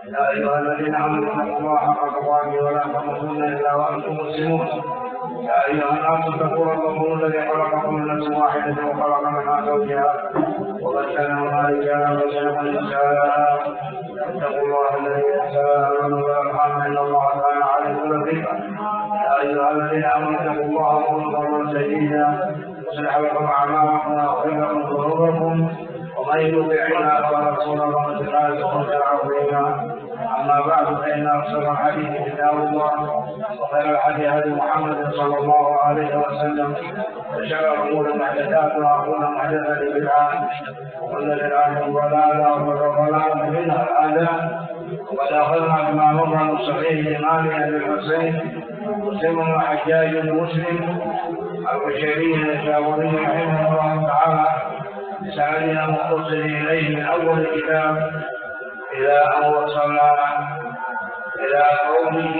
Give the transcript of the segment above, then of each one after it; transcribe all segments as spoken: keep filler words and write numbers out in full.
يا أيها الذين آمنوا اتقوا الله حق تقاته ولا تموتن إلا وأنتم مسلمون. يا أيها الناس اتقوا ربكم الذي خلقكم من نفس واحدة وخلق منها زوجها وبث منهما رجالا كثيرا ونساء. اتقوا الله الذي تساءلون به والأرحام إن الله كان عليكم رقيبا. يا أيها الذين آمنوا اتقوا الله وقولوا قولا سديدا يصلح لكم أعمالكم ويغفر لكم ذنوبكم ومن يطع الله ورسوله فقد فاز فوزا عظيما. أما بعد فإن أصدق الحديث كتاب الله وخير الحديث هدي محمد صلى الله عليه وسلم وشر الأمور محدثاتها وكل محدثة بدعة وكل بدعة ضلالة وكل ضلالة منها الآن. وقد أخذنا بما مر من صحيح الإمام أبي الحسين مسلم بن الحجاج المسلم القشيري النيسابوري رحمه الله تعالى بسندنا متصل إليه من أول الكتاب إلى أن وصلنا إلى قوله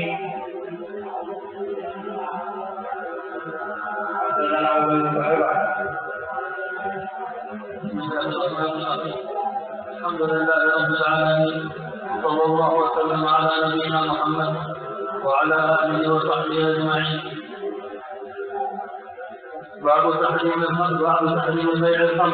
حدثنا أبو البحر. الحمد لله رب العالمين صلى الله وسلم على نبينا محمد وعلى آله وصحبه أجمعين. بعد تحريم الخمر بعد تحريم بيع الخمر.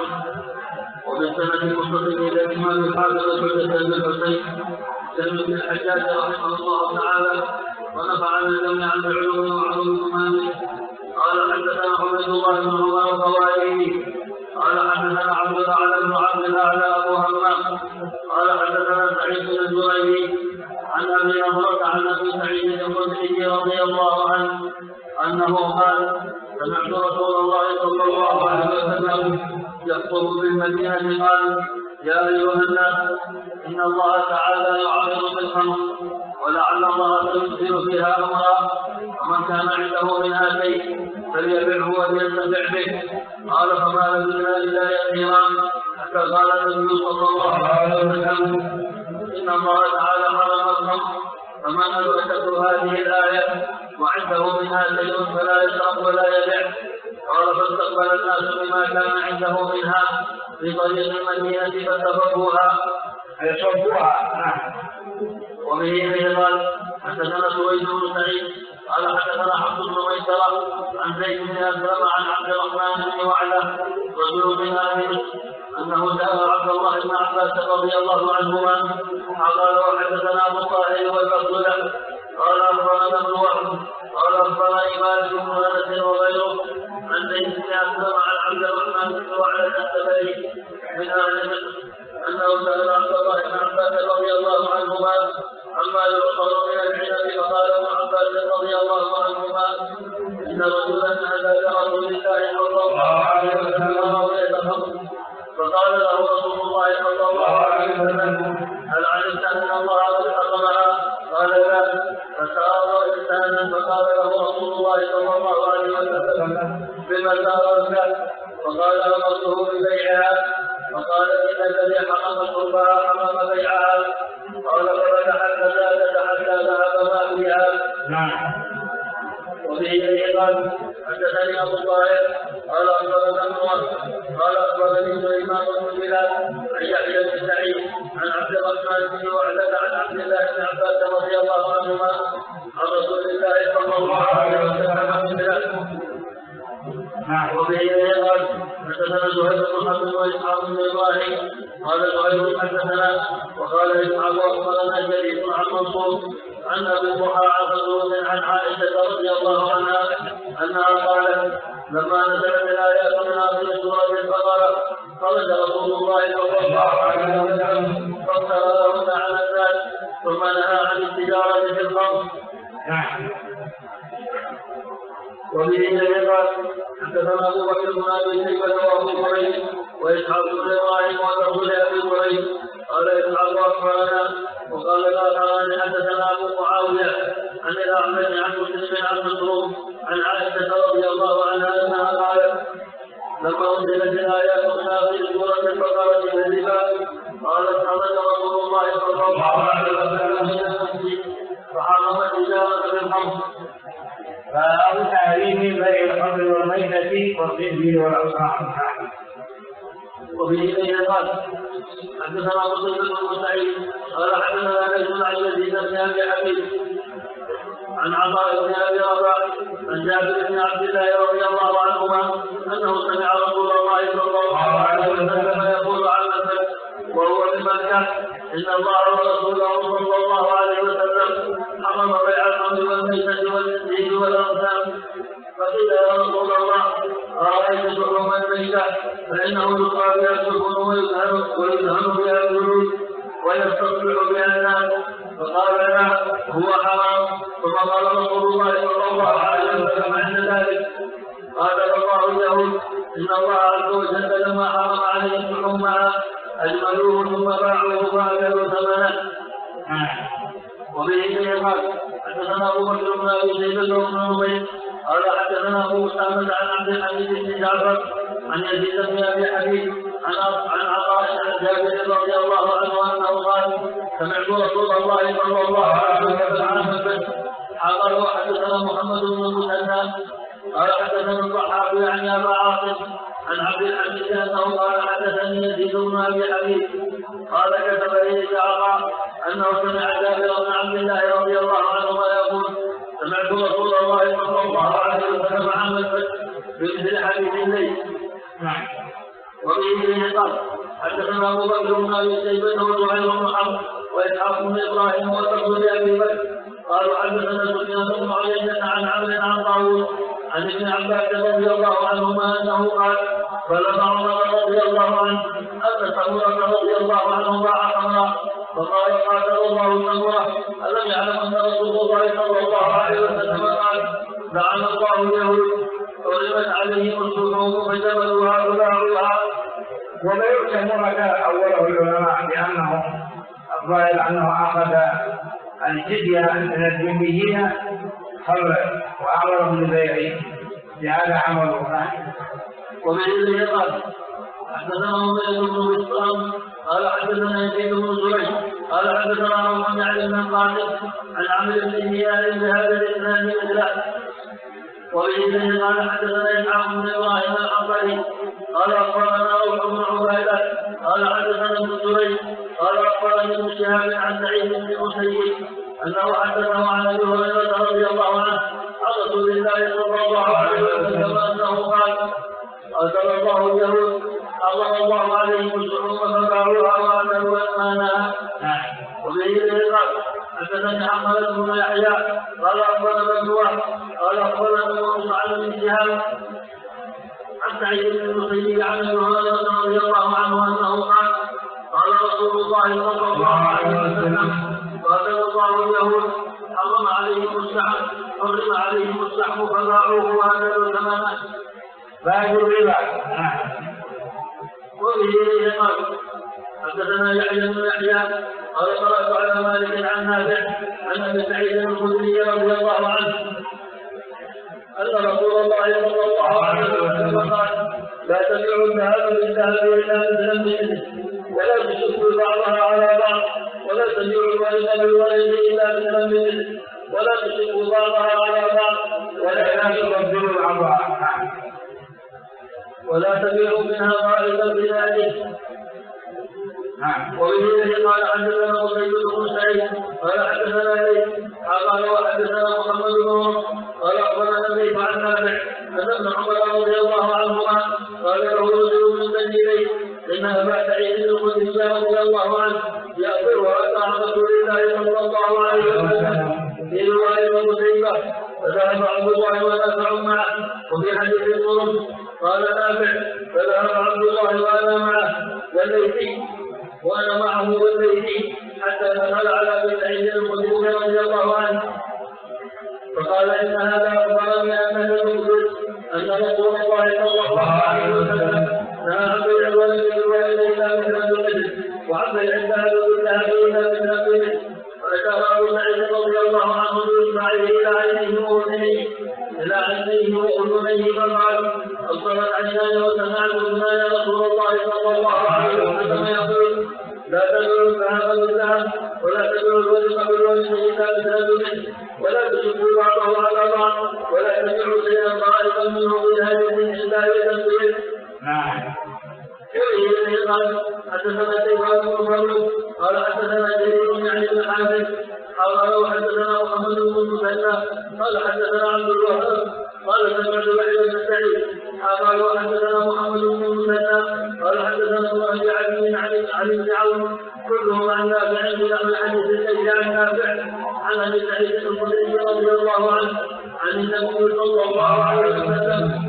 وبالسند المتصل الى الامام الحافظ الحجة بن الحسين سلم بن الحجاج رحمه الله تعالى ونفعنا جميعا بعلوم وعلوم امامه. قال حدثنا عبيد الله بن عمر الطوائي قال حدثنا عبد الاعلى بن عبد الاعلى ابو همام قال حدثنا سعيد بن الزبيدي عن ابي نضرة عن ابي سعيد الخدري رضي الله عنه انه قال سمعت رسول الله صلى الله عليه وسلم يخطب بالمدينة قال يا أيها الناس إن الله تعالى يعرض بالخمر ولعل الله سينزل فيها أمرا ومن كان عنده منها شيء فليبعه ولينتفع به. قال فما لبثنا إلا يسيرا حتى قال النبي صلى الله عليه وسلم إن الله تعالى حرم الخمر فمن أدركته هذه الآية وعنده منها شيء فلا يشرب ولا يبيع. قال فاستقبل الناس بما كان عنده منها في طريق المدينة فاتفقوها فيصبوها. وبه قال حدثنا سويد بن سعيد قال حدثنا حفص بن ميسرة عن زيد بن أسلم عن عبد الرحمن بن وعلى رجل من آمن أنه سأل عبد الله بن عباس رضي الله عنهما قال وحدثنا أبو طاهر والبصري قال أخبرنا ابن وهب قال أخبرني مالك بن أنس وغيره عن زيد بن أسلم عن عبد الرحمن بن وعلى السبري من أهل مصر أنه سأل عبد الله بن عباس رضي الله عنهما عما يعصر من العنب فقال ابن عباس رضي الله عنهما إن رجلا أتى لرسول الله صلى الله عليه وسلم وغير خمر فقال له رسول الله صلى الله عليه وسلم هل علمت أن الله قد حرمها؟ قال لا. فسار إنسانا فقال له رسول الله صلى الله عليه وسلم بما سارت؟ فقال أمرته ببيعها. فقال إن الذي حرم شربها حرم بيعها. قال ففتح الزكاة حتى ذهب ما فيها. وبه قال حدثني أبو طاهر قال أخبرنا ابن وهب قال أخبرني سليمان بن بلال عن يحيى بن سعيد عن عبد الرحمن بن وعلة عن عبد الله بن عباس رضي الله عنهما عن رسول الله صلى الله عليه وسلم. وبه قال حدثنا زهير بن حرب وإسحاق بن إبراهيم قال زهير حدثنا وقال إسحاق أخبرنا جرير عن منصور عن أبي ضحى عن رسول عن عائشة رضي الله عنها أنها قالت لما نزلت الآيات من آخر سورة البقرة خرج رسول الله صلى الله عليه وسلم فاقترضهن على الناس ثم نهى عن التجارة في الخمر. وبه قال حدثنا ابو بكر بن ابي شيبه وابو كريم واسحاق بن ابراهيم وابو ابي كريم قال اسحاق اخبرنا وقال الاخران حدثنا ابو معاويه عن الاعمش عن مسلم عن مسروق عن عائشه رضي الله عنها انها قالت لما انزلت الايات من اخر سوره البقره بالربا قالت خرج رسول الله صلى الله عليه وسلم من المسجد فحرم التجاره بالخمر. فأو تحريم بيع الخمر والميتة والخنزير والأصنام. وفي قال حدثنا مسلم بن سعيد قال حدثنا يزيد بن ابي حبيب عن عطاء بن ابي رباح عن جابر بن عبد الله رضي الله عنهما انه سمع رسول الله صلى الله عليه وسلم يقول عن مسعود وهو بمكه ان الله ورسوله صلى الله عليه وسلم حرم بيع الخمر والميتة والتنزيل والأغنام. فقيل يا رسول الله أرأيت شحوم الميتة فإنه يقال بها السفن ويدهن بها الجلود ويستصبح بها الناس. فقال لا هو حرام. ثم قال رسول الله صلى الله عليه وسلم عند ذلك قاتل الله اليهود إن الله عز وجل لما حرم عليهم شحومها أجملوه ثم باعوه فأكلوا ثمنه. وبه قال حدثنا ابو بكر بن ابي شيبه بن عبيد قال حدثنا ابو اسامه عن عبد الحميد بن جعفر عن يزيد بن ابي حبيب عن عن عطاء عن جابر رضي الله عنه انه قال سمعت رسول الله صلى الله عليه وسلم عن الفتح. قال وحدثنا محمد بن المثنى قال حدثنا الضحاك يعني ابا عاصم عن عبد الحميد انه قال حدثني يزيد بن ابي حبيب قال كتب اليه عطاء انه سمع جابر بن عبد الله رضي الله عنهما يقول سمعت رسول الله صلى الله عليه وسلم عن الفتح بمثل حديث الليل. وبه قال حدثنا ابو بكر بن ابي شيبه وزهير بن حرب واسحاق بن ابراهيم وصدق لابي بكر قالوا حدثنا سفيان بن عيينة عن عمرو عن طاووس عن ابن عباس رضي الله عنهما انه قال بلغ عمر رضي الله عنه ان سمره رضي الله عنه باع خمرا فقال قاتل الله سمره الم يعلم ان رسول الله صلى الله عليه وسلم قال لعن الله اليهود حرمت عليهم الشحوم فجبلوها وباعوها. وبيع سمره اوله العلماء بانه الظاهر انه اخذ الجزية من الذميين خمرا وأمرهم بالبيع بهذا عمله. ومن قال حدثنا عمير بن بسطام قال حدثنا يزيد بن زريع قال حدثنا محمد بن القاسم عن عمرو بن هلال بهذا الاسناد مثله. وبه قال حدثنا اسحاق بن ابراهيم الحنظلي قال اخبرنا روح بن عبيده قال حدثنا ابن زريع قال اخبرني ابن شهاب عن سعيد بن المسيب انه حدثه عن ابي هريره رضي الله عنه عن رسول الله صلى الله عليه وسلم انه قال قاتل الله اليهود حرم الله عليهم الشحوم فباعوها واكلوا اثمانها. وبه قال حدثني حماد بن يحيى قال اخبرنا ابن وهب قال اخبرنا موسى عن ابن شهاب عن سعيد بن المسيب عن ابي هريره رضي الله عنه انه قال قال رسول الله صلى الله عليه وسلم قاتل الله اليهود حرم عليهم الشحم حرم عليهم الشحم فباعوه واكلوا ثمنه. باب الربا. وبه قال حدثنا يحيى بن يحيى قال قرات على مالك عن نافع عن ابي سعيد الخدري رضي الله عنه ان رسول الله صلى الله عليه وسلم قال لا تبيعوا الذهب بالذهب الا مثلا بمثله ولا تشدوا بعضها على بعض ولا تبيعوا الورق بالورق الا مثلا بمثله ولا تشدوا بعضها على بعض ولا تبدلوا بعضها ولا تبيعوا منها غائبا بذلك. وبه قال حدثنا قتيبة بن سعيد قال حدثنا ليث قال وحدثنا محمد بن قال اخبرنا ليث عن نافع ان ابن عمر رضي الله عنهما قال له رجل من بني ليث ان ابا سعيد الخدري رضي الله عنه ياكل عن رسول الله صلى الله عليه وسلم في روايه قتيبة فذهب عبد الله ونافع معه. وفي حديث القرب قال نافع فذهب عبد الله وانا معه والليثي وانا معه والليثي حتى دخل على ابي سعيد الخدري رضي الله عنه فقال ان هذا اخبرني انك تخبر ان رسول الله صلى الله عليه وسلم نهى عن بيع الولد بالولد الا مثل بمثل وعن بيع الذهب بالذهب الا مثل بمثل. فذكر ابو سعيد رضي الله عنه باصبعه الى عينيه واذنيه الى عينيه واذنيه فقال ابصرت عيناي وسمعت اذناي رسول الله صلى الله عليه وسلم يقول لا تبيعوا الذهب بالذهب ولا تبيعوا الورق بالورق الا مثل بمثل ولا تشدوا بعضه على بعض ولا تبيعوا شيئا غائبا منه بهذه الا بتنبيه. قال حدثنا سيدنا بن مريم قال حدثنا جرير يعني بن الحافظ قال حدثنا محمد بن المثنى قال حدثنا عبد الوهاب قال سمعت يحيى بن سعيد قال حدثنا محمد بن المثنى قال حدثنا ابن ابي عدي عن عن ابن عون كلهم عن نافع بنحو الحديث الذي عن نافع عن ابي سعيد الخدري رضي الله عنه عن النبي صلى الله عليه وسلم.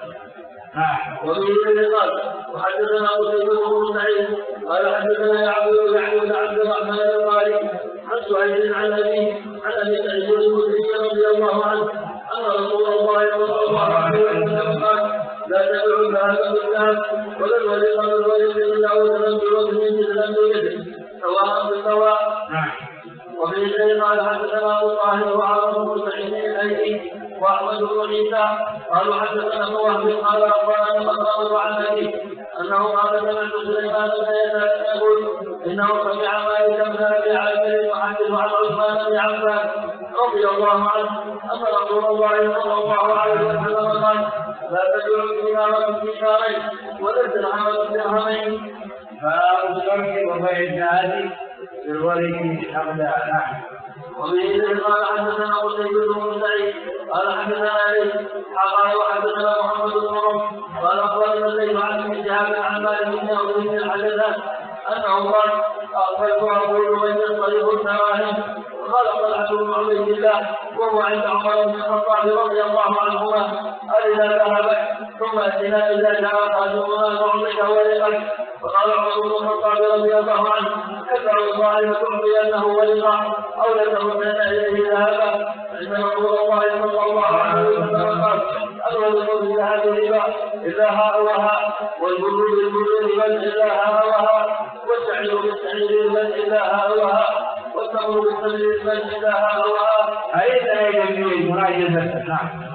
وفيه قال وحدثنا قتيبة بن سعيد قال حدثنا يعقوب بن عبد الرحمن القاري عن سهيل عن ابيه عن ابي سعيد الخدري رضي الله عنه ان رسول الله صلى الله عليه وسلم قال لا تبيعوا الذهب بالذهب ولا الورق بالورق الا وزنا بوزن مثلا بيده سواء بسواء. وفي ذلك قال حدثنا ابو طاهر وعمر بن سعيد الايدي واحمد بن عيسى قالوا حدثنا ابن وهب قال اخبرنا مقام عن ابيه انه قال سمعت سليمان بن يسار يقول انه سمع مالك بن ابي عامر يحدث عن عثمان بن عفان رضي الله عنه ان رسول الله صلى الله عليه وسلم قال لا تبيعوا الدينار بدينارين ولا الدرهم بدرهمين. فأرسلت وبين هذه بالورق أقدار. وبه قال حدثنا قتيبة بن سعيد قال حدثنا علي قال وحدثنا محمد بن رمح قال اخبرنا الليث عن ابن شهاب عن مالك بن عمرو بن الحدثان انه قال اقبلت اقول من ينطلق الدراهم قال طلعت بن عبيد الله وهو عند عمر بن الخطاب رضي الله عنهما أإذا ذهبت ثم اتنا الا جاء قادمنا نعطيك ورقك فقال عمر بن الخطاب رضي الله عنه كفى والله لتعطينه ورقا او لتردن اليه ذهبا ان رسول الله صلى الله عليه وسلم قال الرزق بالذهب ربا الا ها وها والبر بالبر ربا الا ها وها والسعير بالسعير ربا الا ها وها والتمر بالتمر ربا الا ها وها. أين يجب مناجزة؟ نعم.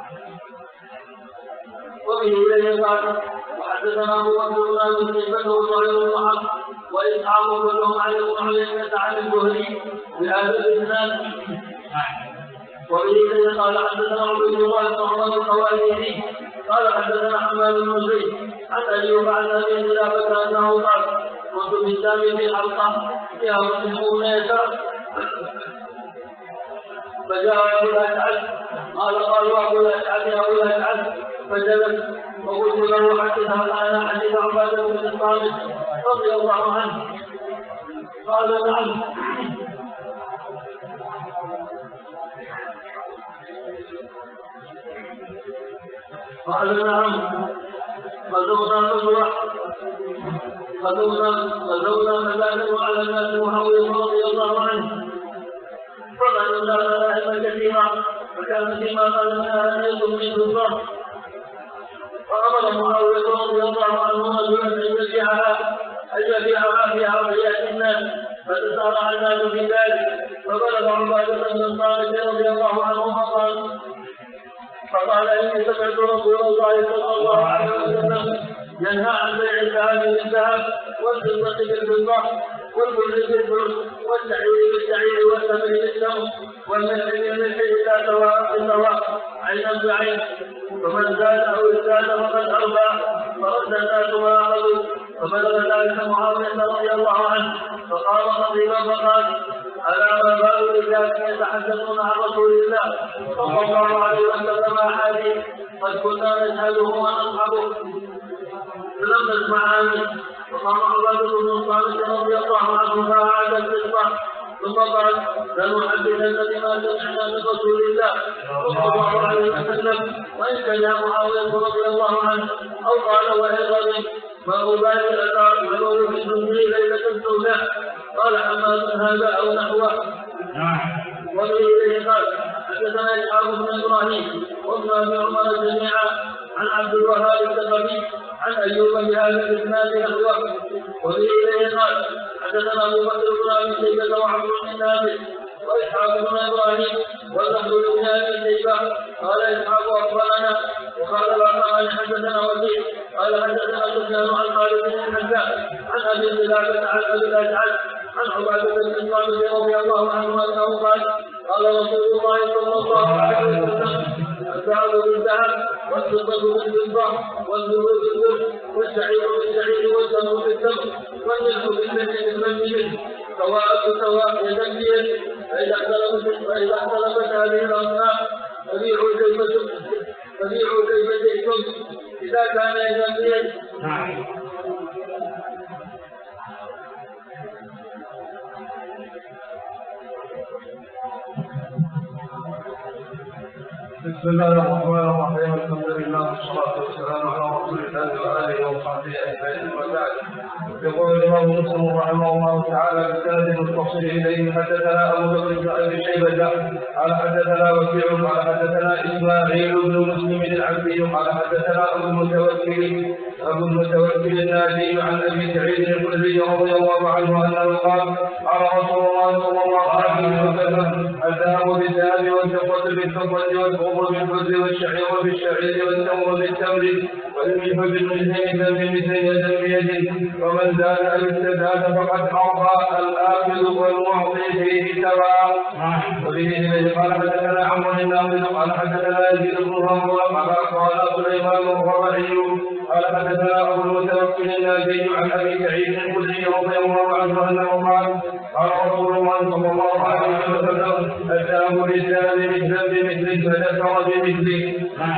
وبه اليه قال وحدثنا ابو بكر بن ابي شيبه وزهير بن حرب واسحاق كلهم عن ابن عيينه عن الزهري بهذا الاسناد. وبه قال حدثنا عبد الله بن عمر الخوارزمي قال حدثنا حماد بن زيد عن ايوب عن ابي خلافه انه قال كنت بالشام في حلقه فيها مسلمون يسار فجاء ابو الاشعث قال قالوا ابو الاشعث ابو الاشعث فجلس وقلت له حدث انا حديث عباده بن الصامت رضي الله عنه قال نعم. قال نعم غزونا غزوة غزونا غزونا فزادوا على الناس معاوية رضي الله عنه فظنوا لنا نائما كثيرا فكان فيما قال منها أن يكون من الضر فأمر معاوية رضي الله عنه رجلا أن يبيعها أن يبيعها في عربيات الناس فتسارع الناس في ذلك فبلغ عبادة بن الصامت رضي الله عنه فقال فقال إني سمعت رسول الله صلى الله عليه وسلم ينهى عن بيع الذهب بالذهب والفضة بالفضة والبر بالبر والشعير بالشعير والتمر بالتمر والملح بالملح إلا سواء بالسواء عينا بعين فمن زاد أو ازداد فقد أربى فرد الناس ما أخذوا فبلغ ذلك معاوية رضي الله عنه فقال خطيبا فقال ألا ما بال الرجال يتحدثون عن رسول الله صلى الله عليه وسلم أحاديث قد كنا نشهده ونصحبه فلم نسمع عنه وقام عبادة بن الصامت رضي الله عنه فأعاد القصة ثم قال لنحدثن بما سمعنا من رسول الله صلى الله عليه وسلم وإن كان معاوية رضي الله عنه أو قال وإن غضب ما أبالي الأثار ولو في الدنيا ليلة سوداء قال حماد هذا أو نحوه. وبه إليه قال حدثنا إسحاق بن إبراهيم وابن أبي عمر جميعا عن عبد الوهاب الثقفي عن أيوب بهذا الإسناد نحوه. وبه إليه قال حدثنا أبو بكر بن أبي شيبة وعمر بن نافع وإسحاق بن إبراهيم واللفظ بن أبي شيبة قال إسحاق أخبرنا وقال العطاء حدثنا وكيع قال حدثنا سفيان عن خالد بن الحجاج عن أبي خلافة عن أبي الأشعث عن عبادة بن الصامت رضي الله عنه أنه قال قال رسول الله صلى الله عليه وسلم الذهب بالذهب والفضة بالفضة والبر بالبر والشعير بالشعير والتمر بالتمر والملح بالملح بالملح سواء بسواء يدا بيد، فإذا اختلفت فإذا اختلفت هذه الأصناف فبيعوا كيف فبيعوا كيف شئتم إذا كان يدا بيد. بسم الله الرحمن الرحيم. الحمد لله والصلاة والسلام على رسول الله وآله وصحبه أجمعين. وبعد، يقول الإمام مسلم رحمه الله تعالى بالسند المتصل إليه: حدثنا أبو بكر بن أبي شيبة قال حدثنا وكيع قال حدثنا إسماعيل بن مسلم العبدي قال حدثنا أبو المتوكل أبو المتوكل الناجي عن أبي سعيد الخدري رضي الله عنه أنه قال: قال رسول الله صلى الله عليه وسلم: الذهب بالذهب والفضة بالفضة والبر بالبر والشعير بالشعير والتمر بالتمر والملح بالملح مثل بمثل يدا بيد، ومن زاد أو استزاد فقد أرضى الآكل والمعطي فيه سواء. وبه إليه قال حدثنا عمرو الناقد قال حدثنا يزيد بن هرمز قال أخبرنا سليمان الربيعي قال حدثنا أبو المتوكل الناجي عن أبي سعيد الخدري رضي الله عنه أنه قال: قال رسول الله صلى الله عليه وسلم: الذهب بالذهب مثلا بمثل فذكر بمثله.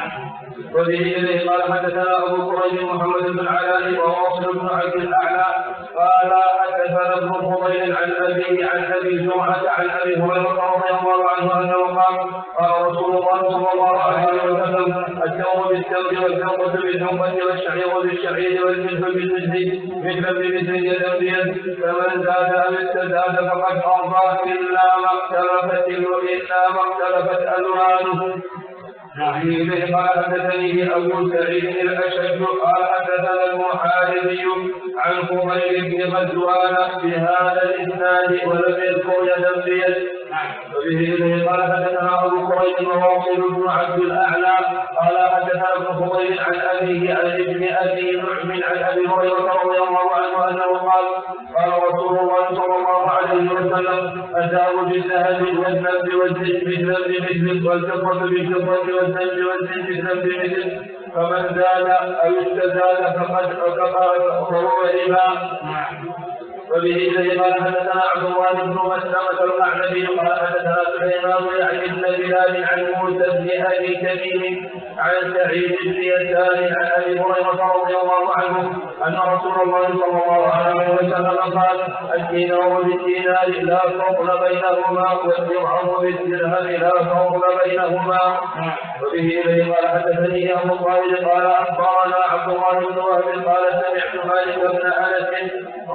وبه إليه قال حدثنا أبو كريم محمد بن علاء وواصل بن عبد الأعلى قال حدثنا ابن فضيل عن أبيه عن أبي جمعة عن أبي هريرة رضي الله عنه أنه قال: قال رسول الله صلى الله عليه وسلم: التمر بالتمر والفضة بالفضة والشعير بالشعير والملح بالملح مثلا بمثل يدا بيد، فمن زاد أو استزاد فقد أرضى إلا ما اختلفت إلا ما اختلفت ألوانه. إليه قال حدثني أبو سعيد الأشج قال حدثنا المحاربي عن قبيل بن غزوان بهذا الإسناد ولم يذكر يدا بيد. وبه إليه قال حدثنا أبو كريم وواصل بن عبد الأعلى قال حدثنا ابن فضيل عن أبيه عن ابن أبي نعم عن أبي هريرة رضي الله عنه أنه قال: قال رسول الله صلى الله عليه وسلم: الذهب بالذهب والذهب والزيت مثلا بمثل والفضة بالفضة والزيت والزيت مثلا بمثل، فمن زاد أو استزاد فقد فهو ربا. وبه إليه قال حدثنا عبد الله بن مسلمة الأعنبي قال حدثنا سليمان يعني بن بلال عن موسى بن أبي كريم عن سعيد بن يسار عن أبي هريرة رضي الله عنه أن رسول الله صلى الله عليه وسلم قال: الدينار بالدينار لا فضل بينهما والدرهم بالدرهم لا فضل بينهما. وبه إليه قال حدثني أبو طالب قال أخبرنا عبد الله بن وهب قال: سمعت مالك بن أنس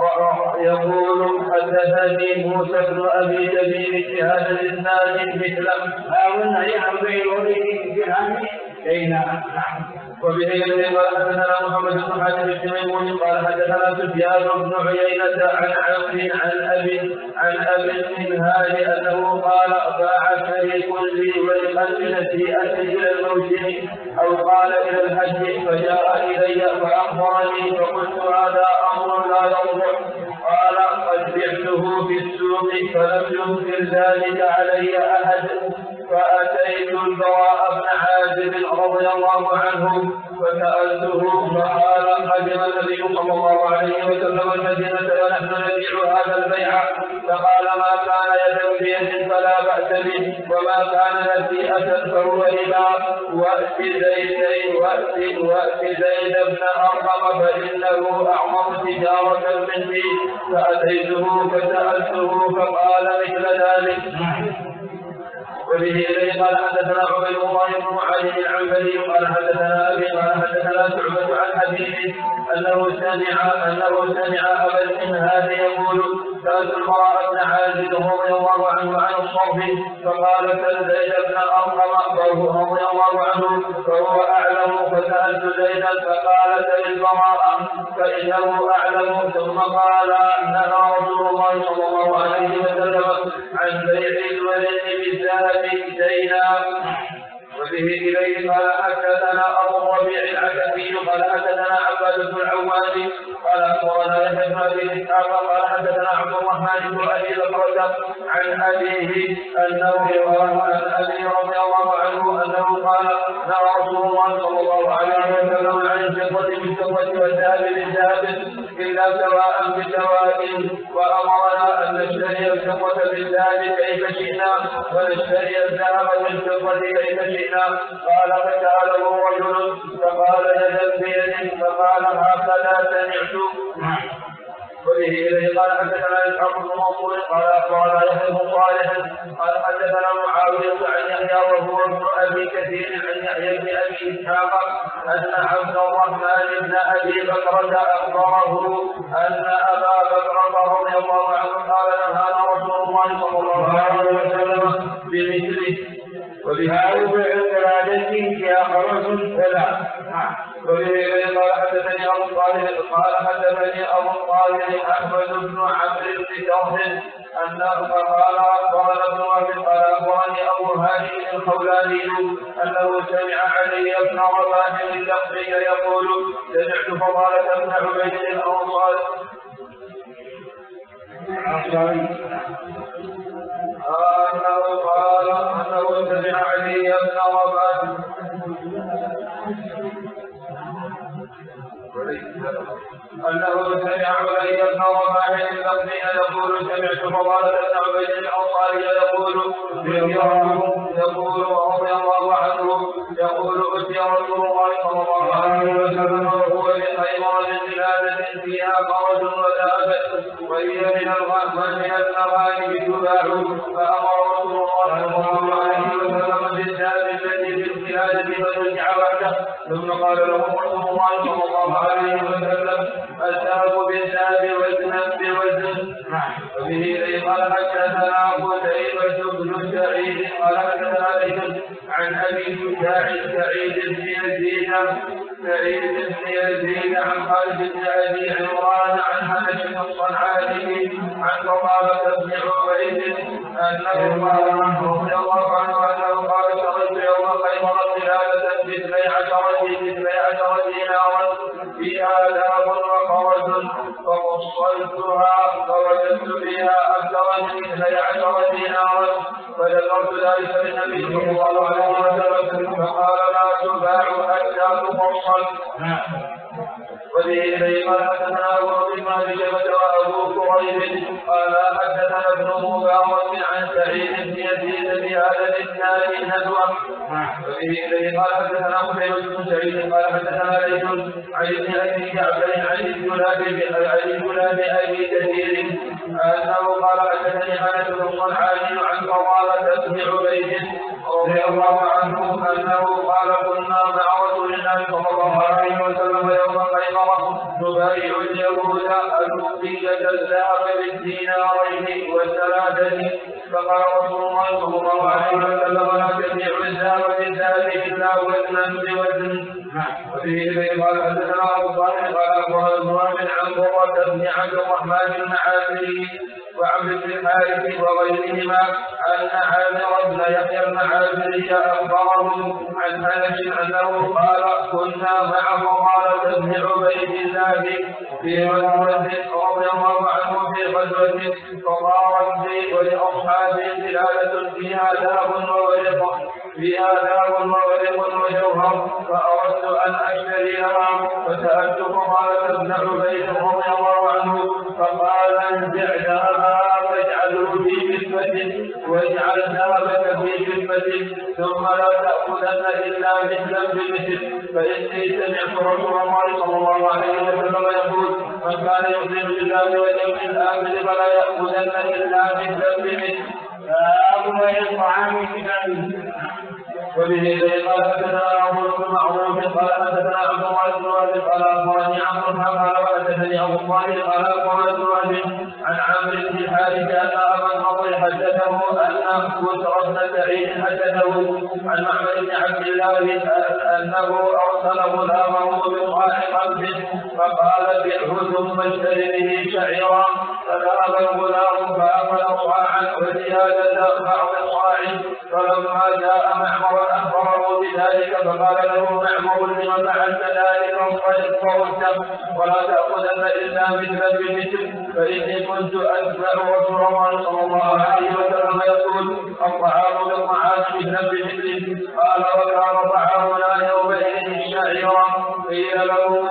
يقول: حدثني موسى بن أبي جبير في هذا الإسناد مثله. هؤلاء يعبرون بهم بينهم. وبه إليه قال حدثنا محمد بن حاتم بن ميمون قال حدثنا سفيان بن عيينة عن عمرو عن أبي عن أبي المنهال أنه قال: باع شريك لي ولقد نسيئة إلى الموسم أو قال إلى الحج، فجاء إلي فأخبرني فقلت: هذا أمر لا ينظر. قال: قد بعته في السوق فلم ينكر ذلك علي أحد، فأتيت البراء بن عازب رضي الله عنه فسألته فقال: قدم النبي صلى الله عليه وسلم المدينة ونحن نبيع هذا البيع، فقال: ما كان يدا بيد فلا بأس به، وما كان نسيئة فهو ربا. وأت زيد وأت وأت زيد بن أرقم فإنه أعظم تجارة مني، فأتيته فسألته فقال مثل ذلك. وبه إليه قال حدثنا عبيد الله بن علي العنبري قال حدثنا أبي قال حدثنا شعبة عن حبيب أنه سمع أنه سمع أبا المنهال يقول: سألت البراء بن عازب رضي الله عنه عن الصرف فقال: سل زيد بن أرقم رضي الله عنه فهو أعلم، فسألت زيدا فقال: سل البراء فإنه أعلم. ثم قال: نهى رسول الله صلى الله عليه وسلم عن بيع الولد بالذهب دينا. وبه إليه قال حدثنا أبو الربيع العتكي قال حدثنا عباد بن العواد قال أخبرنا يحيى بن أبي إسحاق قال حدثنا عبد الرحمن بن أبي بكرة عن أبيه أنه عن أبي رضي الله عنه أنه قال: نهى رسول الله صلى الله عليه وسلم عن بالفضة بالفضة والذهب بالذهب إلا سواء بسواء، وأمرنا أن نشتري الفضة بالذهب كيف شئنا ونشتري الذهب بالفضة كيف شئنا. قال فسأله رجل فقال يدا بيد، فقال هكذا سمعت. وبه إليه قال حدثنا إسحاق بن منصور قال أخبرنا يحيى بن صالح قال حدثنا معاوية عن يحيى وهو ابن أبي كثير عن يحيى بن أبي إسحاق أن عبد الرحمن بن أبي بكرة أخبره أن أبا بكرة رضي الله عنه قال نهانا رسول الله صلى الله عليه وسلم بمثله. وبهذا الإرادة يا خرج ولا. وبه قال حدثني أبو الطاهر قال حدثني أبو الطاهر أحمد بن عمرو بن جوهر أنه قال أخبرنا ابن وهب قال أخبرني أبو هاشم الخولاني أنه سمع علي بن رباح اللقبي يقول سمعت فضالة بن عبيد الأنصاري أنه قال أنه سمع علي بن رباح أنه سمع علي بن رباح اللقبي يقول سمعت فضالة بن عبيد الأنصاري يقول يقول رضي الله عنه يقول أتي رسول الله صلى الله عليه وسلم وهو بخيبر من بلادة فيها فرج وذهب وهي من الأغاني تباع، فأمر رسول الله صلى الله عليه وسلم بالذهب الذي في البلادة فرجع بعده، ثم قال له رسول الله صلى الله عليه وسلم الذهب بالذهب وزنا بوزن. وبه قال حدثنا قتيبة بن سعيد قال حدثنا ليث عن أبي سعيد بن يزيد سعيد بن يزيد عن خالد بن أبي عمران عن حنش الصنعاني عن فضالة بن عبيد أنه قال رضي الله عنه أنه قال شريت يوم خيبر قلادة باثني عشرة باثني عشرة دينارا فيها ذهب وخرج ففصلتها فوجدت فيها أكثر من اثني عشر دينارا، فذكرت ذلك للنبي صلى الله عليه وسلم فقال لا تباع حتى تفصل. وبه إليه قال حدثنا أبو بكر بن أبي شيبة وأبو كريب قال حدثنا ابن مبارك عن سعيد بن يزيد بهذا الإسناد نزوة. وبه إليه قال حدثنا قتيبة بن سعيد قال حدثنا ليث عن ابن أبي جعفر عن الجلاب أبي كثير أنه قال حدثني حنش بن الصنعاني عن فضالة بن عبيد رضي الله عنه أنه قال كنا مع رسول الله صلى الله عليه وسلم يوم خيبر نبايع اليهود المؤتية الذهب بالدينارين والثلاثة، فقال رسول الله صلى الله عليه وسلم لا تبيع الذهب بالذهب إلا وزنا بوزن. وفيه إليه قال حدثنا أبو صالح قال أخبرنا ابن وهب عن قرة بن عبد الرحمن المعافري وعبد بن الحارث وغيرهما أن عامر بن يحيى المعافري أخبرهم عن أنس أنه قال كنا مع فضالة بن عبيد الله في غزوة رضي الله عنه في غزوة فصارت لي ولأصحابي سلالة فيها ذهب وورق فيها ذهب وورق وجوهر فأردت أن أشتريها فسألت فضالة بن عبيد رضي الله عنه فقال انزع ذهبها فاجعله في كفة واجعل ذهبك في كفة ثم لا تأخذن إلا مثلا بمثل، فإني سمعت رسول الله صلى الله عليه وسلم يقول من كان يؤمن بالله واليوم الآخر فلا يأخذن إلا مثلا بمثل. باب الطعام كتاب. وبه إليه قال حدثنا أبو بن معروف قال حدثنا عبد الله بن وهب قال أخبرني عمرو قال وحدثني أبو الطاهر قال أخبرنا ابن وهب عن عمرو بن الحارث أن أبا النضر حدثه أن بشر بن سعيد حدثه عن معمر بن عبد الله أنه أرسل غلامه بصاع قلب فقال بعه ثم اشتر به شعيرا، فذهب الغلام فأخذ صاعا وزيادة بعض صاع، فلما جاء معمر أخبره بذلك فقال له معمر لمن فعلت ذلك فقلت ولا تأخذن إلا مثلا بمثل، فإني كنت أتبع رسول الله صلى الله عليه وسلم يقول الطعام بالطعام مثلا بمثله. قال وكان طعامنا يومئذ شعيرا، قيل له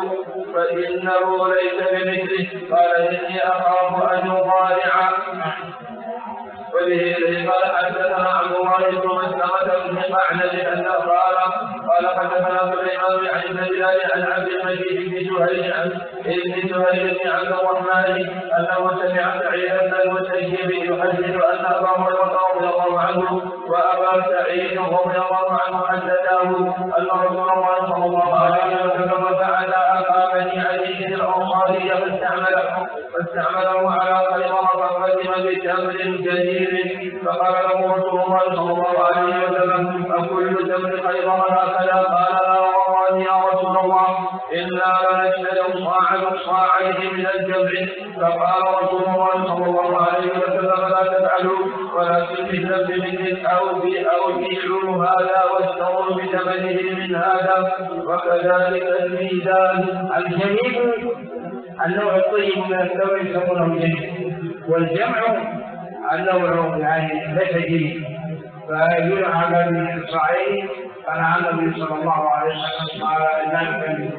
به قال حدثنا عبد الله بن مسلمة بن قعنب أنه قال قال حدثنا سليمان عن ابن بلال عن عبد المجيد بن سهيل عن ابن سهيل بن عبد الرحمن أنه سمع سعيد بن المسيب يحدث أن أبا هريرة رضي الله عنه وأبا سعيد رضي الله عنه حدثاه أن رسول الله صلى الله عليه وسلم بعث أبا بني علي الأنصاري فاستعمله فاستعمله على خيبر فقدم بتمر جديد فقال له رسول الله صلى الله عليه وسلم أكل تمر خيبر هكذا؟ قال لا والله يا رسول الله إنا لنشهد صاعا صاعين من الجمع. فقال رسول الله صلى الله عليه وسلم لا تفعلوا ولكن مثل بمثل أو أو بيعوا هذا واشتروا بثمنه من هذا وكذلك الميزان. الجميل النوع الطيب من الثمر يسمونه جميل، والجمع النوع يعني ليس جميل، فيقول على الصعيد فنهى النبي صلى الله عليه وسلم على ذلك.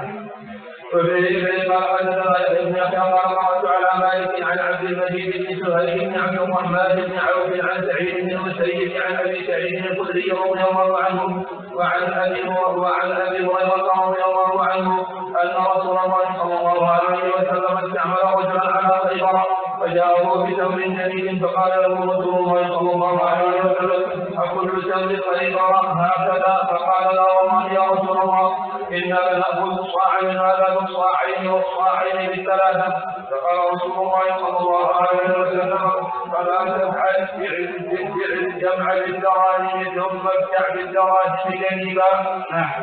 وفي قال حدثنا ابن يحيى قال قرات على مالك عن عبد المجيد بن سهيل بن عبد الرحمن بن عوف عن سعيد بن المسيب عن ابي سعيد الخدري رضي الله عنه وعن ابي وعن ابي هريره رضي الله عنه ان رسول الله صلى الله عليه وسلم استعمل رجلا على خيبر فجاءه بتمر جديد فقال له رسول الله صلى الله عليه وسلم أكل تمر خيبر هكذا؟ فقال لا والله يا رسول الله إنا لنأخذ صاعا من هذا بالصاعين والصاعين بالثلاثة. فقال رسول الله صلى الله عليه وسلم فلا تفعل بع الجمع بالدراهم ثم ابتع بالدراهم جنبا.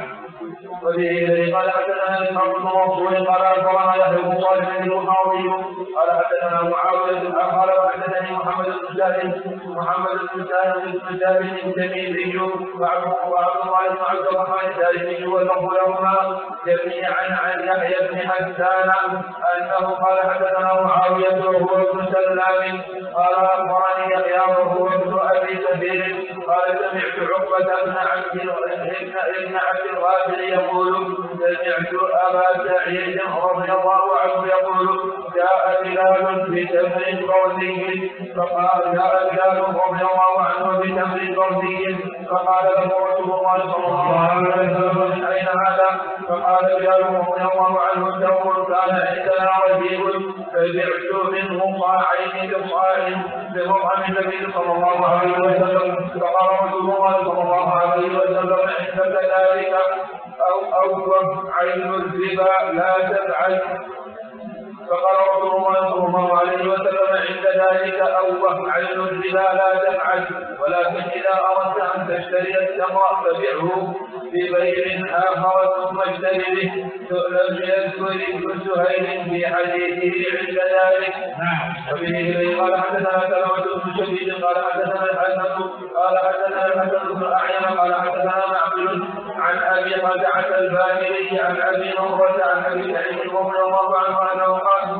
وبه قال حدثنا اسحاق بن منصور قال اخبرنا يحيى بن صالح البخاري قال حدثنا معاويه قال حدثني محمد بن سالم محمد بن سالم بن سالم التميمي وعبد الله بن عبد الرحمن الدارمي واللفظ لهما جميعا عن يحيى بن حسان انه قال حدثنا معاويه وهو ابن سلام قال اخبرني يحيى وهو ابن ابي كثير قال سمعت عقبه بن عبد ابن عبد الغافر يقول سمعت أبا سعيد رضي الله عنه يقول جاء بلال بتمر قوسي فقال جاء بلال رضي الله عنه بتمر قوسي فقال له رسول الله صلى الله عليه وسلم من أين هذا؟ فقال بلال رضي الله عنه تمر كان عندنا رجيب فبعت منه صاعين بصاع بمطعم النبي صلى الله عليه وسلم. فقال رسول الله صلى الله عليه وسلم عندك ذلك أو أوقف عين الربا لا تفعل. فقال رسول الله صلى الله عليه وسلم عند ذلك أوقف عين الربا لا تفعل ولكن إذا أردت أن تشتري التمر فبعه ببيع آخر ثم اشتري به. لم يذكر ابن سهيل في حديثه عند ذلك. وبه قال حدثنا سلمة بن شديد قال حدثنا الحسن قال حدثنا الحسن بن أعين قال حدثنا معقل عن أبي رجعة الباهلي عن أبي نضرة عن أبي سعيد رضي الله عنه أنه قال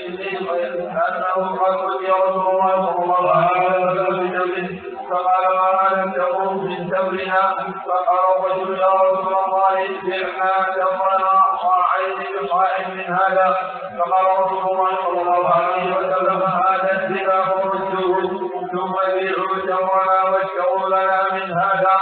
أنه قال قلت يا رسول الله صلى الله عليه وسلم بتمر فقال ما أنا تقوم من تمرنا. فقال الرجل يا رسول الله بعنا تمرنا صاعين بصاع من هذا. فقال رسول الله صلى الله عليه وسلم هذا الربا فردوه ثم بيعوا تمرنا واشتروا لنا من هذا.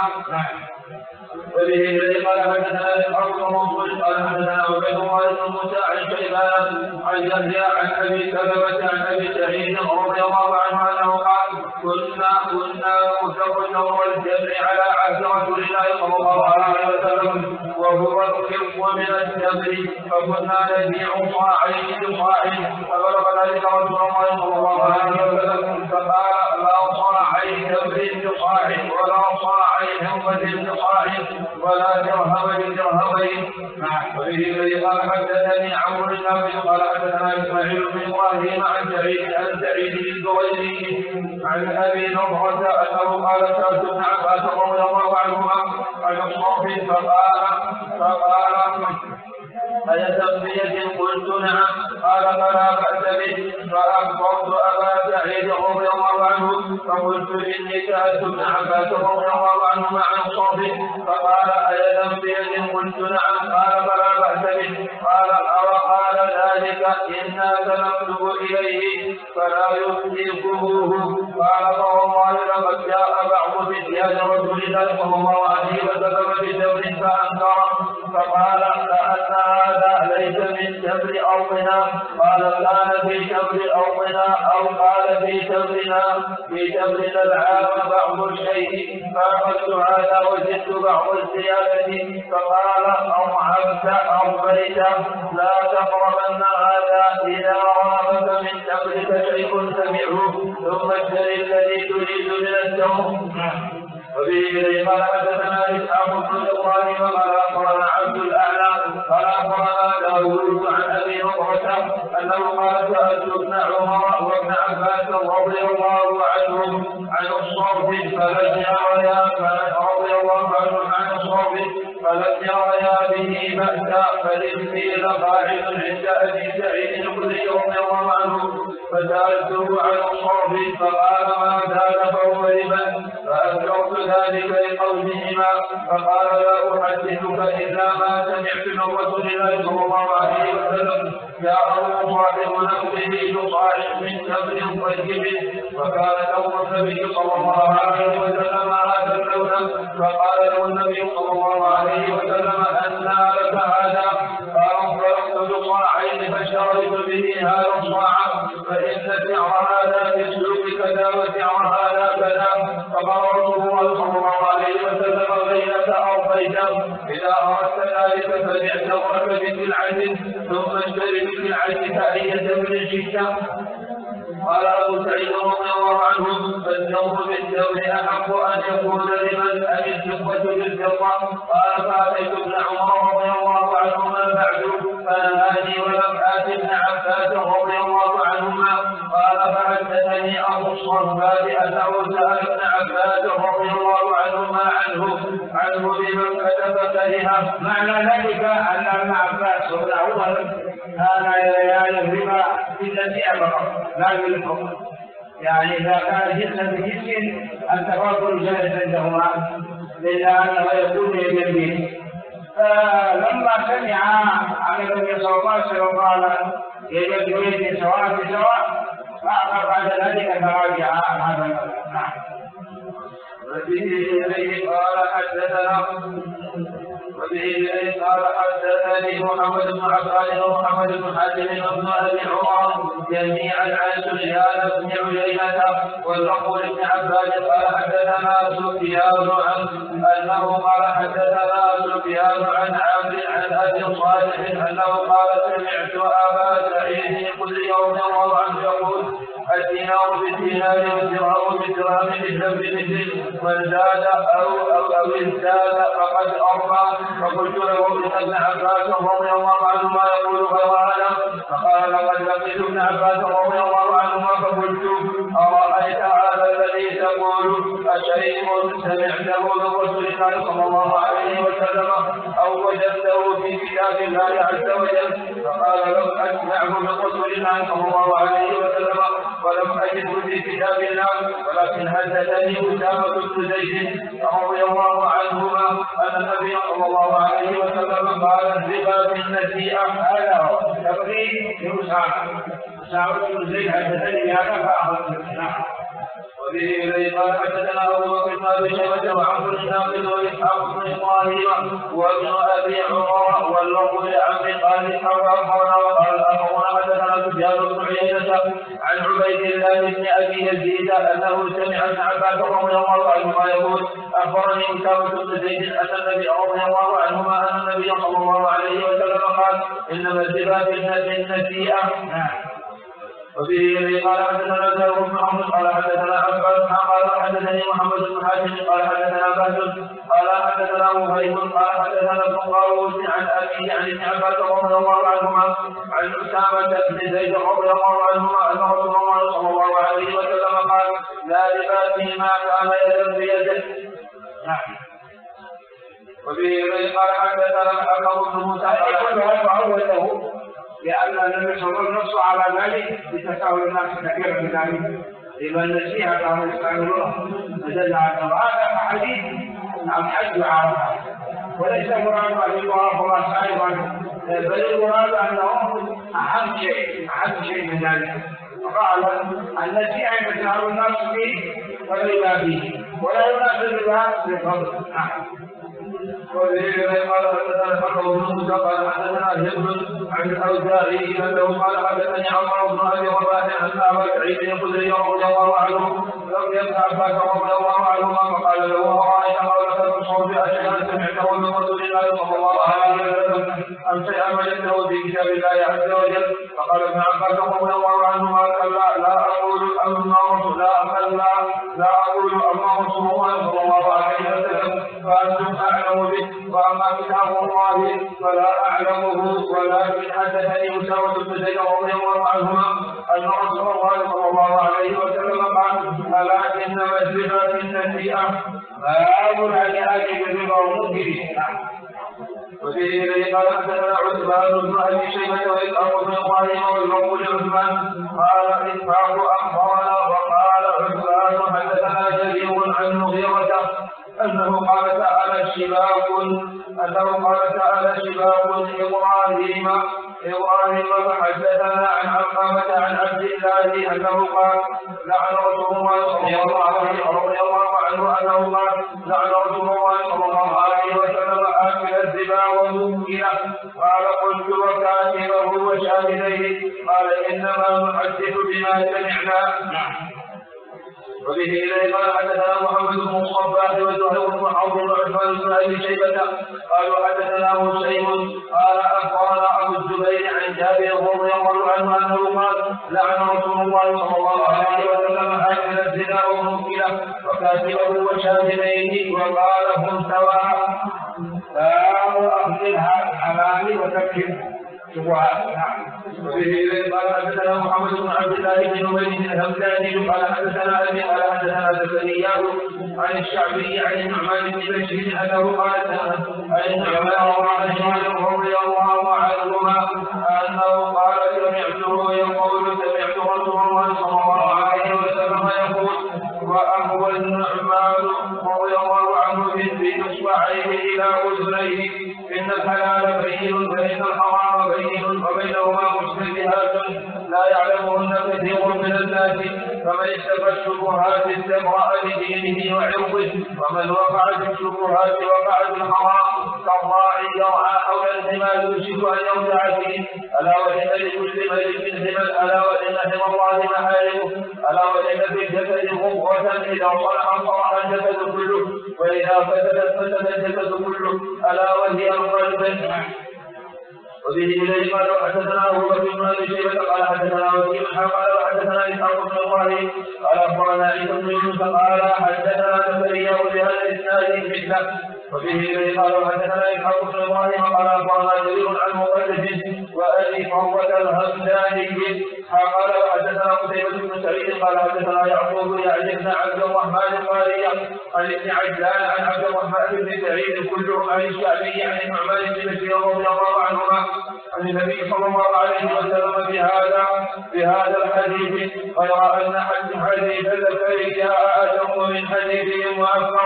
وبه قال حدثنا الحق منصور قال حدثنا عبيد الله بن موسى عن شيبان عن يحيى عن ابي سلمة عن ابي سعيد رضي الله عنه انه قال كنا كنا نزوج يوم الجمع على عهد رسول الله صلى الله عليه وسلم وهو الكف من التمر فكنا نبيع صاعين بصاع فبلغ ذلك رسول الله صلى الله عليه وسلم فقال لا صاعين تمر بصاع ولا صاعين همة بصاع ولا درهم بدرهمين. وبه قال حدثني عمرو بن نافع قال حدثنا اسماعيل بن ابراهيم عن سعيد عن سعيد الزبيدي عن ابي نضرة انه قال سالت ابن عباس رضي الله عنهما عن الصوف فقال فقال أيدا بيد؟ قلت نعم. قال فلا بأس به. فأخبرت أبا سعيد رضي الله عنه فقلت إني سألت ابن عباس رضي الله عنهما عن صرفه فقال أيدا بيد؟ قلت نعم. قال فلا بأس به. قال أوقال ذلك إنا سنكتب إليه فلا يصدقه. قال فوالله لقد جاء بعض فتيان رسول الله صلى الله عليه وسلم بجبر فأنكر فقال كأن هذا ليس من جبر أرضنا. قال كان في جبر أرضنا أو قال في جبرنا في جبرنا العام بعض الشيء فأخذت هذا وزدت بعض الزيادة. فقال أرعبت أربيت لا تقربن هذا إذا رابك من جبرك شيء سمعه ثم اشتري الذي تريد من الدم. وبه قال حدثنا إسحاق بن إبراهيم قال أخبرنا عبد الأعلى قال أخبرنا داوود عن أبي هريرة أنه قال سألت ابن عمر وابن عباس رضي الله عنهم عن الصرف فلم يريا رضي الله عنهم عن الصرف فلم يريا به بأسا فالإنسيل قاعد عند أبي سعيد الخدري رضي الله عنه فسألته عن الصرف فقال ما زال فهو ربا فأذكرت ذلك لقولهما فقال لا أحدثك إلا ما سمعت من رسول الله صلى الله عليه وسلم جاءه صاحب نفسه يصاحب من تمر طيب فكان له النبي صلى الله عليه وسلم هذا اللون فقال له النبي صلى الله عليه وسلم أنى لك هذا؟ قال انطلقت بصاعين فاشتريت به هذا الصاع فإن سعر هذا في السوق كذا وسعر هذا كذا. فقال رسول الله صلى الله عليه وسلم بينك أرضيت إذا أردت ذلك فبعت بسلعة ثم اشتري بسلعة ثانية من شدة. قال أبو سعيد رضي الله عنه فالثوب بالثوب أحق أن يكون لمن أم الفضة بالفضة. قال فأتيت ابن عمر رضي الله عنهما بعد فنهاني ولم آت ابن عباس رضي الله عنهما. قال فحدثني أبو الصرفات أنه سأل ابن عباس رضي الله عنهما عنه عنه بمن كتب كرها. معنى ذلك أن ابن عباس وابن عمر كان يريان الربا بالذي أمر لا بالحكم. يعني إذا كان جنسا بجنس التفاضل جائز عندهما إلا أنه يكون يمين. فلما سمع عن النبي صلى الله عليه وسلم قال يجب بيد سواء بسواء فأخر بعد ذلك تراجع هذا المسألة. نعم. وبه إليه قال حدثنا وبه إليه قال حدثني محمد بن عباد ومحمد بن حاتم وابن أبي عمر جميعا عن سفيان بن عيينة واللفظ لابن عباد قال حدثنا سفيان عن أنه قال حدثنا سفيان عن عبد عن أبي صالح أنه قال سمعت أبا سعيد الخدري رضي الله عنه يقول الدينار بالدينار والدرهم بالدرهم مثل بمثل من زاد أو أو أو ازداد فقد أربى. فقلت له ابن عباس رضي الله عنهما يقول غير هذا. فقال لقد لقيت ابن عباس رضي الله عنهما فقلت أرأيت هذا الذي تقول أشيء سمعته من رسول الله صلى الله عليه وسلم أو وجدته في كتاب الله عز وجل؟ فقال لم أسمعه من رسول الله صلى الله عليه وسلم ولم أجده في كتاب الله ولكن حدثني أسامة بن زيد رضي الله عنهما أن النبي صلى الله عليه وسلم قال الربا بالنسيئة. هذا هو تقريب لأسامة. أسامة بن زيد حدثني هذا فأخذ. نعم. وبه إليه قال حدثنا أبو بكر بن أبي شيبة وعبد الناقد وإسحاق بن إبراهيم وابن أبي عمر واللفظ لعمرو قال إسحاق أخبرنا وقال أخبرنا حدثنا سفيان بن عيينة عن عبيد الله بن أبي يزيد أنه سمع ابن عباس رضي الله عنهما يقول أخبرني أسامة بن زيد أن النبي رضي الله عنهما أن النبي صلى الله عليه وسلم قال إنما الربا بالنسيئة. وبه قال حدثنا زهير بن عمرو قال حدثنا عباس قال حدثني محمد بن حاتم قال حدثنا بهز قال حدثنا وهيب قال حدثنا ابن طاووس عن ابي عن ابن عباس رضي الله عنهما عن اسامه بن زيد رضي الله عنهما ان رسول الله صلى الله عليه وسلم قال لا ربا فيما كان يدا بيده. وفيه قال حدثنا الحكم بن موسى كل هذا عوده لأن النبي صلى الله عليه وسلم نص على ذلك لتساهل الناس كثيرا في ذلك لمن نسيها كانوا يستعملونها فدل على هذا حديث عن حج عرفه وليس مراد ان يطاف الله سائغا بل المراد انه اهم شيء اهم شيء من ذلك فقال النسيئه يتساهل الناس فيه فليلا به ولا يناسب الباب بالفضل. وفيه قال حدثنا الحكم بن موسى قال حدثنا هبل عن الاوزاعي انه قال حدثني عمر بن ابي رباح ان ابا سعيد الخدري رضي الله عنه لم ابن عباس رضي الله عنهما فقال له ارايت قولك تصور باشياء سمعته من رسول الله صلى الله عليه وسلم ام شيئا وجدته في كتاب الله عز وجل فقال ابن عباس رضي الله عنهما كلا لا اقول اما رسول لا كلا لا اقول اما رسول الله صلى الله عليه وسلم فانتم اعلم به واما كتاب الله فلا اعلمه ولكن حدثني اسامه بن زيد رضي الله عنهما ان رسول الله صلى الله عليه وسلم قال الا انما الزنا في النسيئه باب عن اجل الربا ومنكره. وفيه قال حدثنا عثمان بن ابي شيبه واسحاق بن ابراهيم واللفظ لعثمان قال اسحاق اخبرنا وقال عثمان حدثنا جرير عن مغيرة انه قال سأل شباب انه قال سأل شباب ابراهيم ابراهيم فحدثنا عن علقمة عن عبد الله انه قال لعن رسول الله صلى الله عليه رضي الله عنه انه قال لعن رسول الله صلى الله عليه وسلم آكل الزبا وموكله قال قلت وكاتبه وشاهديه قال انما نحدث بما سمعنا. وبه إليه قال حدثنا محمد بن الصباح وزهير بن عوف وعثمان بن أبي شيبة قالوا حدثنا هشيم قال أخبرنا أبو الزبير عن جابر رضي الله عنه أنه قال لعن رسول الله صلى الله عليه وسلم آكل الزنا وموكله وكاتبه وشاهديه وقال هم سواء. باب أخذ الحلال وترك الشبهات. وبه قال حدثنا محمد بن عبد الله بن نمير الهمداني قال حدثنا ابي قال حدثنا زكريا عن الشعبي عن النعمان بن بشير انه قال عن النعمان بن بشير رضي الله عنهما انه قال سمعته يقول سمعت رسول الله صلى الله عليه وسلم يقول واهوى النعمان رضي الله عنه في اصبعيه الى اذنيه ان الحلال بين فان الحرام بين وبينهما مشتبهات لا يعلمهن كثير من الناس فمن اتقى الشبهات استبرأ لدينه وعرضه ومن وقع في الشبهات وقع في الحرام كالراعي يرعى حول الحمى يوشك ان يرجع فيه الا وان لكل ملك حمى الا وان حمى الله محارمه الا وان في الجسد مضغة اذا صلح صلح الجسد كله واذا فسدت فسد الجسد كله الا وهي القلب. وبه إليه قال حدثنا أبو بكر بن أبي شيبة قال حدثنا وكيع قال حدثنا إسحاق بن إبراهيم قال أخبرنا عيسى بن يونس قال حدثنا زكريا بهذا الإسناد مثله. وبه إليه قال حدثنا إسحاق بن إبراهيم قال أخبرنا جرير عن مؤلف وأبي فروة الهمداني قال حدثنا قتيبة بن سعيد قال حدثنا يعقوب يعني بن عبد الرحمن القاري عن ابن عجلان عن عبد الرحمن بن سعيد كلهم عن الشعبي عن النعمان بن بشير رضي الله عنهما عن النبي صلى الله عليه وسلم بهذا بهذا الحديث غير ان حديث زكريا اتم من حديثهم واكثر.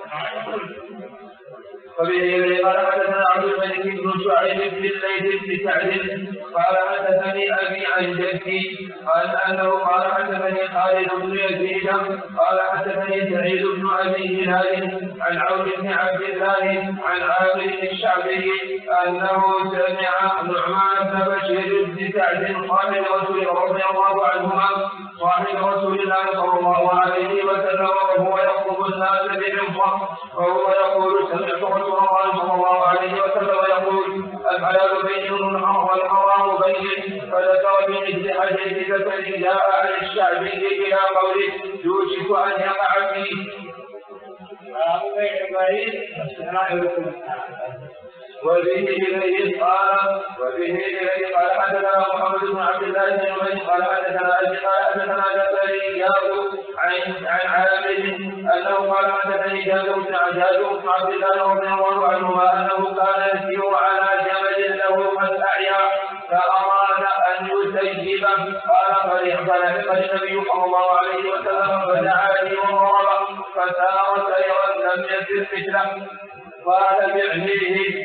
وبه قال حدثنا عبد الملك بن شعيب بن الليث بن سعد قال حدثني ابي عن جدي قال انه قال حدثني خالد بن يزيد قال حدثني سعيد بن ابي هلال عن عون بن عبد الله عن عامر الشعبي انه سمع نعمان بن بشير بن سعد صاحب رسول رضي الله عنهما صاحب رسول الله صلى الله عليه وسلم وهو يخطب الناس بالمنبر وهو يقول سمعت رسول الله صلى الله عليه وسلم يقول الحلال بين والحرام بين فذكر بمثل حديث زكريا عن الشعبي الى قوله يوشك ان يقع فيه. وبه إليه قال وبه إليه قال حدثنا محمد بن عبد الله بن نمير قال حدثنا أبي قال حدثنا زكريا عن عن عامر أنه قال حدثني جابر بن عبد الله رضي الله عنهما أنه كان يسير على جمل له قد أعيا فأراد أن يسيبه قال فليحفل النبي صلى الله عليه وسلم فدعاني وضرب فسار سيرا لم يسر مثله قال بعنيه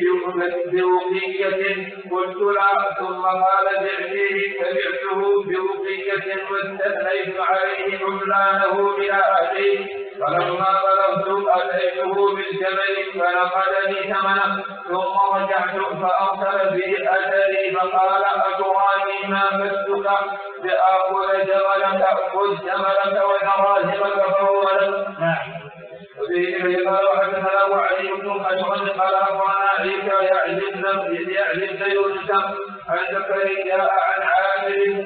بوقية قلت لا ثم قال بعنيه فبعته بوقية واستثنيت عليه حملانه إلى أهله فلما بلغت أتيته بالجبل فنقلني ثمنه ثم رجعت فأرسل به أثري فقال أتراني ما مستك لآكل جملك خذ جملك ودراهمك فهو لك. وفيه قال وحدثنا وعلي بن حجر قال أخبرنا عيسى يعلي بن يونس عن زكريا عن عامر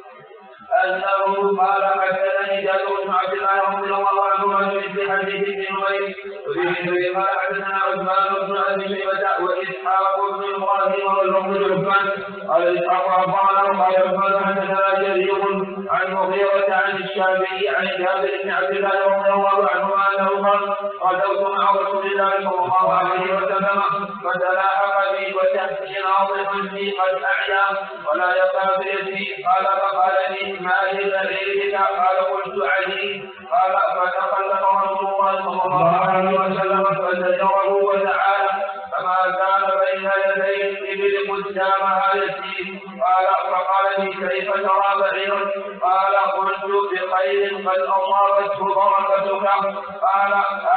أنه قال حدثني جابر بن عبد الله رضي الله عنه عن مثل حديث ابن نمير. وفيه قال حدثنا عثمان بن أبي شيبة وإسحاق بن إبراهيم واللفظ لعثمان قال إسحاق أخبرنا قال عثمان حدثنا جرير عن مغيرة عن الشافعي عن جابر بن عبد الله رضي الله عنهما أنه قال غدوت مع رسول الله صلى الله عليه وسلم فتلاحق بي وتحتي ناظر لي قد أعيا ولا يقع بيدي قال فقال لي ما لبعيرك قال قلت علي قال فتخلف رسول الله صلى الله عليه وسلم فزجره وتعالى فما كان بين يدي الإبل قدامها يسير قال فقال لي كيف ترى بعيرا قال قلت بخير قد أصابته بركتك قال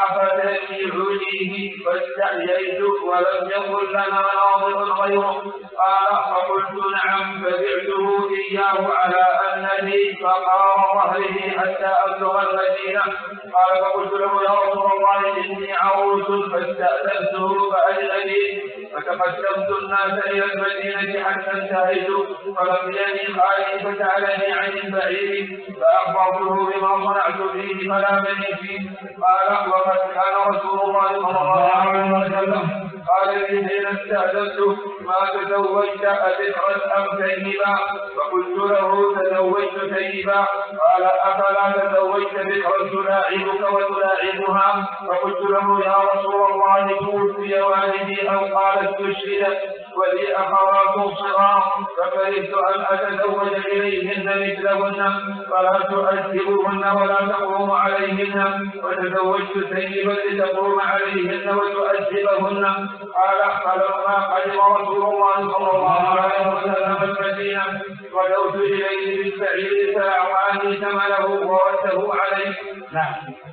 أفتنيعني فاستحييت ولم يكن لنا ناظر غيره قال فقلت نعم فبعته إياه على أنني فقار ظهره حتى أبلغ المدينة قال فقلت له يا رسول الله إني عروس فاستأذنته فأجلني فتقدمت الناس إلى المدينة حتى انتهيت فلم يلي خالي فسألني عن البعير فأخبرته بما صنعت فيه فلامني فيه قال وقد كان رسول الله صلى الله عليه وسلم قال لي حين استأذنت ما تزوجت أبكرا أم ثيبا فقلت له تزوجت ثيبا قال أفلا تزوجت بكرا تلاعبك وتلاعبها فقلت له يا رسول الله توفي والدي أو قالت تشهد ولي أخوات صغار فكرهت أن أتزوج إليهن مثلهن فلا تؤدبهن ولا تقوم عليهن وتزوجت ثيبا لتقوم عليهن وتؤدبهن قال فلما قدم رسول الله صلى الله عليه وسلم المدينة غدوت إليه بالبعير فأعطاني ثمنه ورده عليه. نعم.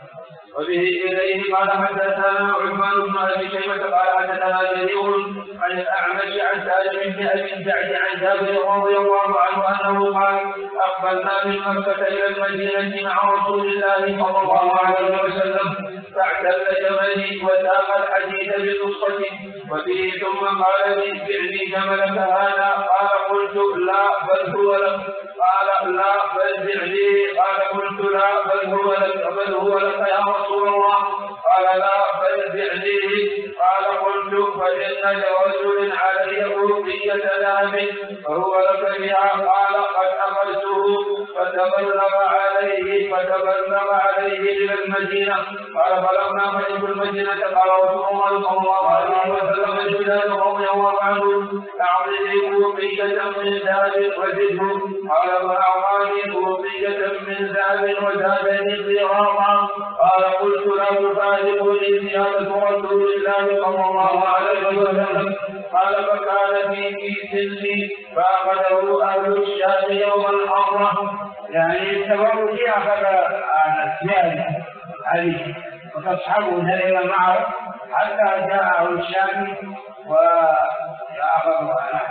وبه إليه قال حدثنا عثمان بن أبي شيبة قال حدثنا جرير عن الأعمش عن سالم بن أبي الجعد عن جابر رضي الله عنه أنه قال أقبلنا من مكة إلى المدينة مع رسول الله صلى الله عليه وسلم فاعتل جملي وساق الحديث بنصرته وفيه ثم قال لي بعني جملك هذا قال قلت لا بل هو لك قال لا بل بعني قال قلت لا بل هو لك بل هو لك يا رسول الله قال لا بل بعنيه قال قلت فإن لرجل علي أوقية ذهب فهو لك بها قال قد أخذته فتبلغ عليه فتبلغ عليه إلى المدينة قال فلما قدمت المدينة قال رسول الله صلى الله عليه وسلم لبلال رضي الله عنه أعطني أوقية من ذهب وزده قال فأعطاني أوقية من ذهب وزادني قراطا قال قلت لا تفارقني زيادة رسول الله صلى الله عليه وسلم قال فكان في سني فأخذه أهل الشام يوم الحرة. يعني التبرك أخذ الزيادة عليه وتصحبه دائما معه حتى جاء أهل الشام وأخذه.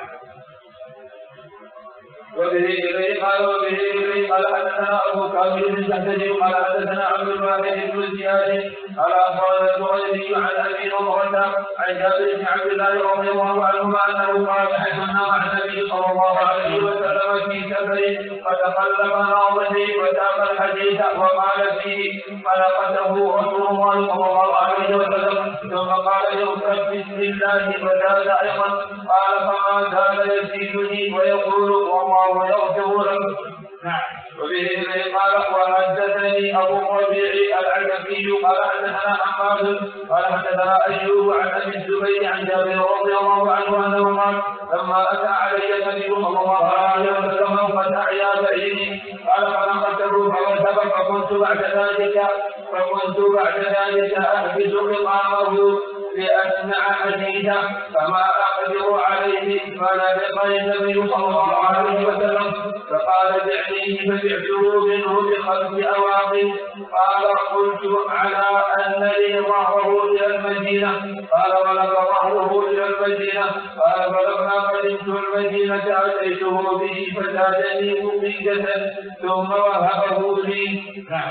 وبه إليه قال وبه إليه قال حدثنا أبو كامل بن سهل قال حدثنا عبد الواحد بن زياد قال أخبرنا الزهري عن أبي نضرة عن جابر بن عبد الله رضي الله عنهما أنه قال حدثنا مع النبي صلى الله عليه وسلم في سفر فتخلف ناظري وساق الحديث وقال فيه فلقته رسول الله صلى الله عليه وسلم ثم قال يغتب بسم الله فزاد أيضا قال فما زال يزيدني ويقول والله يغفر لك. وبه إليه قال وحدثني أبو الربيع العتكي قال حدثنا حماد قال حدثنا أيوب عن أبي الزبير عن جابر رضي الله عنه أنه قال لما أتى علي النبي صلى الله عليه وسلم قد أعيا بعيني قال فنقلته فوثب فكنت بعد ذلك فكنت بعد ذلك أحبس خطامه لأسمع حديثا فما أقدر عليه فنبقى النبي صلى الله عليه وسلم فقال بعنيه فبعته منه بخمس أواق قال قلت على أن لي ظهره إلى المدينة قال بلغ ظهره إلى المدينة قال فلما قدمت المدينة أتيته به فزادني مبيجة ثم وهبه لي.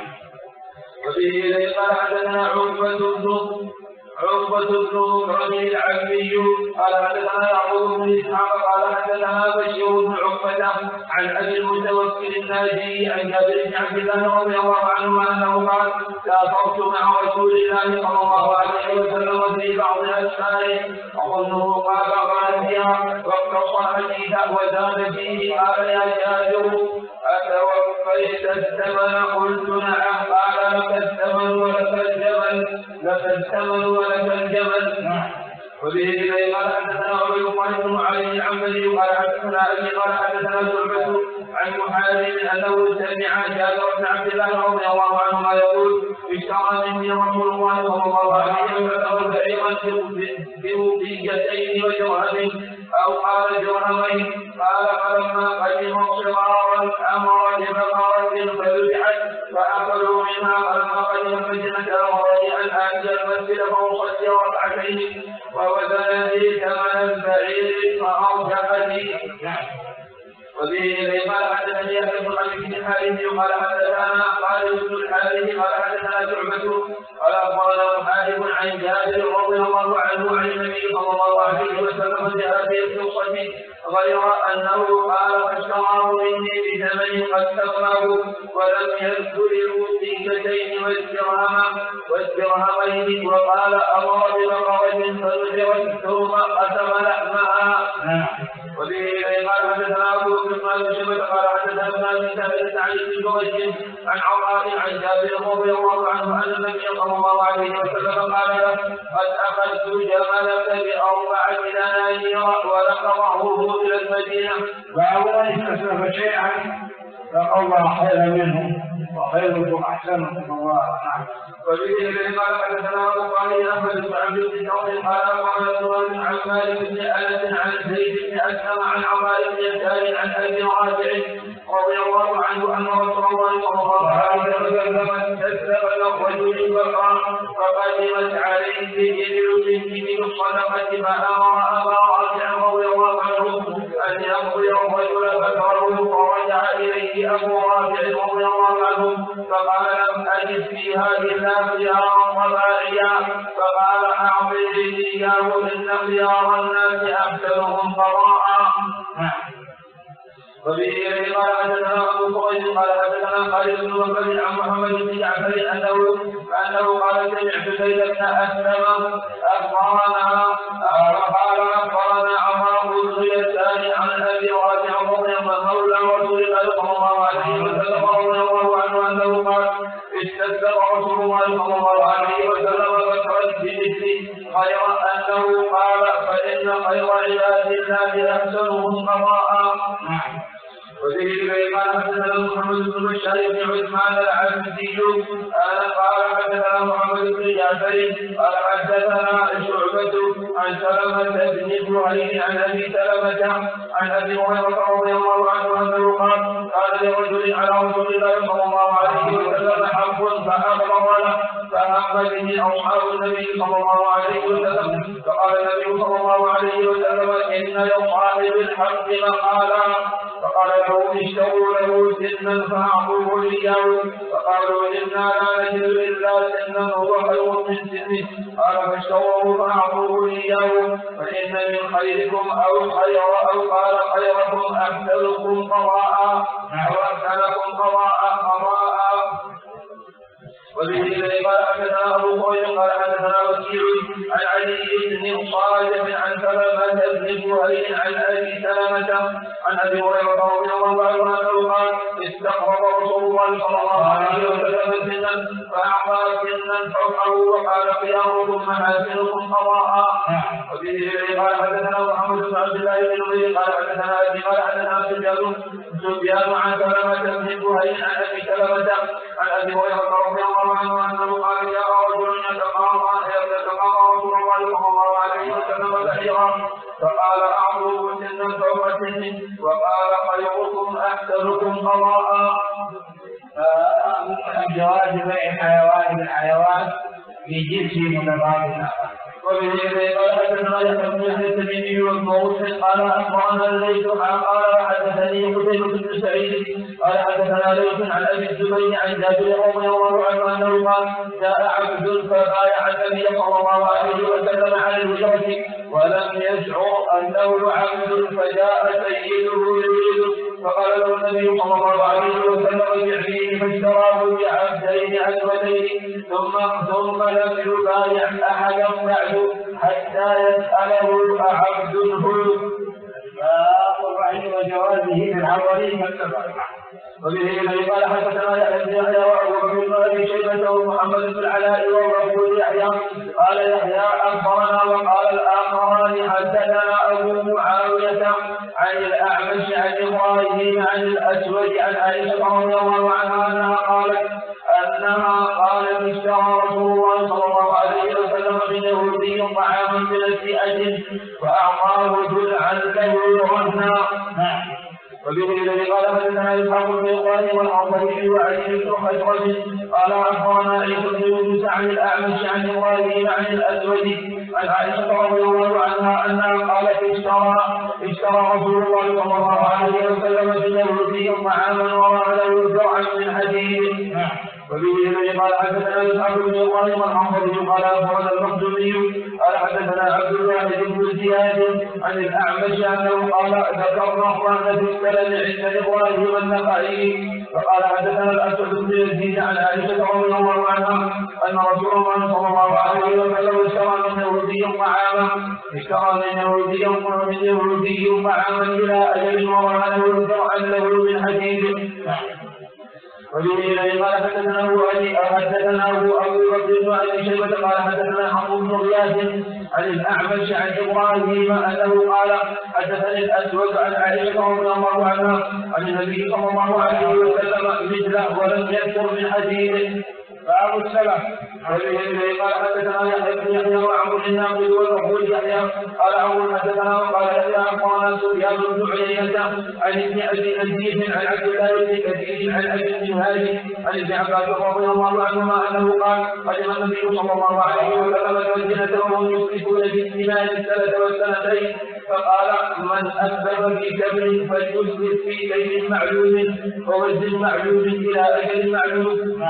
وفيه إليه قال حدثنا عقبة بن عقبة بن ربيع العبدي قال حدثنا يعقوب بن إسحاق قال حدثنا بشير بن عقبة عن أبي المتوكل الناجي عن جابر بن عبد الله رضي الله عنه أنه قال سافرت مع رسول الله صلى الله عليه وسلم في بعض أسفاره أظنه قال قال فيها واقتصر حديثا وزاد فيه قال يا جابر أتوفيت الثمن قلت نعم قال لك الثمن ولك الجمل لك الثمن ولك الجمل. وبه إليه قال حدثنا عبد الله بن علي العنبري قال حدثنا أبي قال حدثنا شعبة عن محارب أنه سمع جابر بن عبد الله رضي الله عنهما يقول اشترى مني رسول الله صلى الله عليه وسلم بعيرا بمبيجتين ودرهم أو قال درهمين قال فلما قدم صغارا أمر ببقرة فذبحت فأكلوا منها فلما قدم المدينة أمرني أن آتي المسجد فأصلي ركعتين ووزن لي ثمن البعير فأرجح لي. وبه إليه قال حدثني يحيى بن أبي بن الحارث قال حدثنا خالد بن الحارث قال حدثنا شعبة قال أخبرنا محارب عن جابر رضي الله عنه عن النبي صلى الله عليه وسلم بهذه القصة غير أنه قال فاشتراه مني بثمن قد سماه ولم يذكر المبيجتين والدرهم والدرهمين وقال أمر ببقرة فذبحت ثم قسم لحمها. وبه إليه قال حدثنا أبو بكر بن شبة قال حدثنا ابن ثابت عن ابن جريج عن عمار عن جابر رضي الله عنه أن النبي صلى الله عليه وسلم قال له قد أخذت جملك بأربعة دنانير ولك ظهره إلى المدينة. فأولا استسلف شيئا لقى الله خير منه وخيركم أحسنكم الله. وبه إليه قال حدثنا أبو قال أحمد بن عبد الكريم قال أخبرنا عن مالك بن أنس عن زيد بن أسلم عن عمار بن يسار عن أبي رافع رضي الله عنه أن رسول الله صلى الله عليه وسلم استسلم الرجل بقرا فقدمت عليه إبل من إبل الصدقة فأمر أبا رافع رضي الله عنه أن يقضي الرجل بقره فرجع إليه أبو رافع رضي الله عنه فقال لم أجد في هذه الله خيارا وباعيا فقال أعطني إياه إن خيار الناس أحسنهم قضاء. وبه إليه قال حدثنا أبو قريش قال حدثنا خالد بن مخلد عن محمد بن جعفر أنه أنه قال سمعت زيد بن أسلم أخبرنا قال أخبرنا عمار بن يسار عن أبي رافع رضي الله مولى رسول الله صلى الله عليه وسلم رضي الله عنه أنه قال استسلم رسول الله صلى الله عليه وسلم بكرا بمثله غير أنه قال فإن خير عباد الله أحسنهم قضاء. وبه إليه قال حدثنا محمد بن بشار بن عثمان العبدي قال حدثنا محمد بن جعفر قال حدثنا شعبة عن سلمة بن إبراهيم عن أبي سلمة عن أبي هريرة رضي الله عنه أنه قال قال لرجل على رسول الله صلى الله عليه وسلم حق فأغضب له فهم به أصحاب النبي صلى الله عليه وسلم فقال النبي صلى الله عليه وسلم إن لصاحب الحق مقالا فقال له اشتروا له سنا فأعطوه إياه فقالوا إنا لا نجد إلا سنا هو خير من سنه قال فاشتروه فأعطوه إياه فإن من خيركم أو خير أو قال خيركم أحسنكم قضاء أو أحسنكم قضاء قضاء. وبه قال حدثنا ابو قوي قال حدثنا وكيع عن علي بن صالح عن سلمة بن كهيل عن ابي سلمة عن ابي هريرة رضي الله عنه انه قال استقرض رسول الله صلى الله عليه وسلم سنا فاعطى سنا فوقه وقال خياركم محاسنكم قضاء. وبه قال حدثنا محمد بن عبد الله بن نبي قال حدثنا ابي قال حدثنا سفيان سفيان عن سلمة بن كهيل عن ابي سلمة عن ابي هريرة رضي الله عنه انه قال يا رجل يتقاضى يتقاضى رسول الله صلى الله عليه وسلم بعيرا فقال اعطوه سنا فوق سن وقال خيركم احسنكم قضاء. جواز بيع الحيوان بالحيوان في جنس متبادل. وبه قال حدثنا يحيى بن يحيى التميمي والموصل قال اخبرنا الليث قال حدثني قتيبة بن سعيد قال حدثنا ليث عن ابي الزبير عن جابر رضي الله عنه انه قال جاء عبد فبايع النبي صلى الله عليه وسلم على الهجرة ولم يشعر انه عبد فجاء سيده يريد فقال له النبي صلى الله عليه وسلم ابيعه فاشتراه بعبدين اسودين ثم ثم لم يبايع احدا بعد حتى يسأله أعبد هو. فالرحيم وجوازه في الحضرين والسفر. وبه قال حدثنا يحيى بن يحيى وابو بكر بن ابي شيبه ومحمد بن العلاء وابو يحيى قال يحيى اخبرنا وقال الاخران حدثنا ابو معاويه عن الاعمش عن ابراهيم عن الاسود عن عائشه رضي الله عنها انها قالت انها قالت اشترى رسول الله صلى الله عليه وسلم من يهودي طعاما من فئه فاعطاه جزعا له رهنا. وبه الذي قال حدثنا اسحاق بن ابراهيم والعنبري وعلي بن خشرج قال اخبرنا عيسى بن يونس عن الاعمش عن ابراهيم عن الاسود عن عائشه رضي الله عنها انها قالت اشترى اشترى رسول الله صلى الله عليه وسلم من يهودي طعاما وراى زرعا من حديد. وبه الذي قال حدثنا اسحاق بن ابراهيم والعنبري قال اخبرنا المخزومي قال حدثنا عبد الواحد بن زياد عن الاعمش انه قال ذكرنا قران في السلم عند ابراهيم النخعي فقال حدثنا الاسود بن يزيد عن عائشه رضي الله عنها ان رسول الله صلى الله عليه وسلم اشترى من يهودي طعاما اشترى من يهودي من يهودي طعاما الى اجل وراى له زرعا له من حديد. وبه الذي قال حدثنا ابو علي حدثنا ابو بكر بن ابي شيبه قال حدثنا حفص بن غياث عن الاعمش عن ابراهيم انه قال حدثني الاسود عن عائشه رضي الله عنها عن النبي صلى الله عليه وسلم مثله ولم يذكر من حديث. باب السلف. وبه الذي قال حدثنا يحيى بن يحيى وعمرو الناقد والمقبول يحيى قال عمرو حدثنا وقال يحيى اخبرنا سفيان بن عيينه عن ابن ابي نجيح عن عبد الله بن كثير عن ابي الجهال عن ابن عباس رضي الله عنهما انه قال قدم النبي صلى الله عليه وسلم المدينه وهم يشركون بالثمان السنه والسنتين فقال من اسلم في كبر فليسلم في كيل معلوم ووزن معلوم الى اجل معلوم.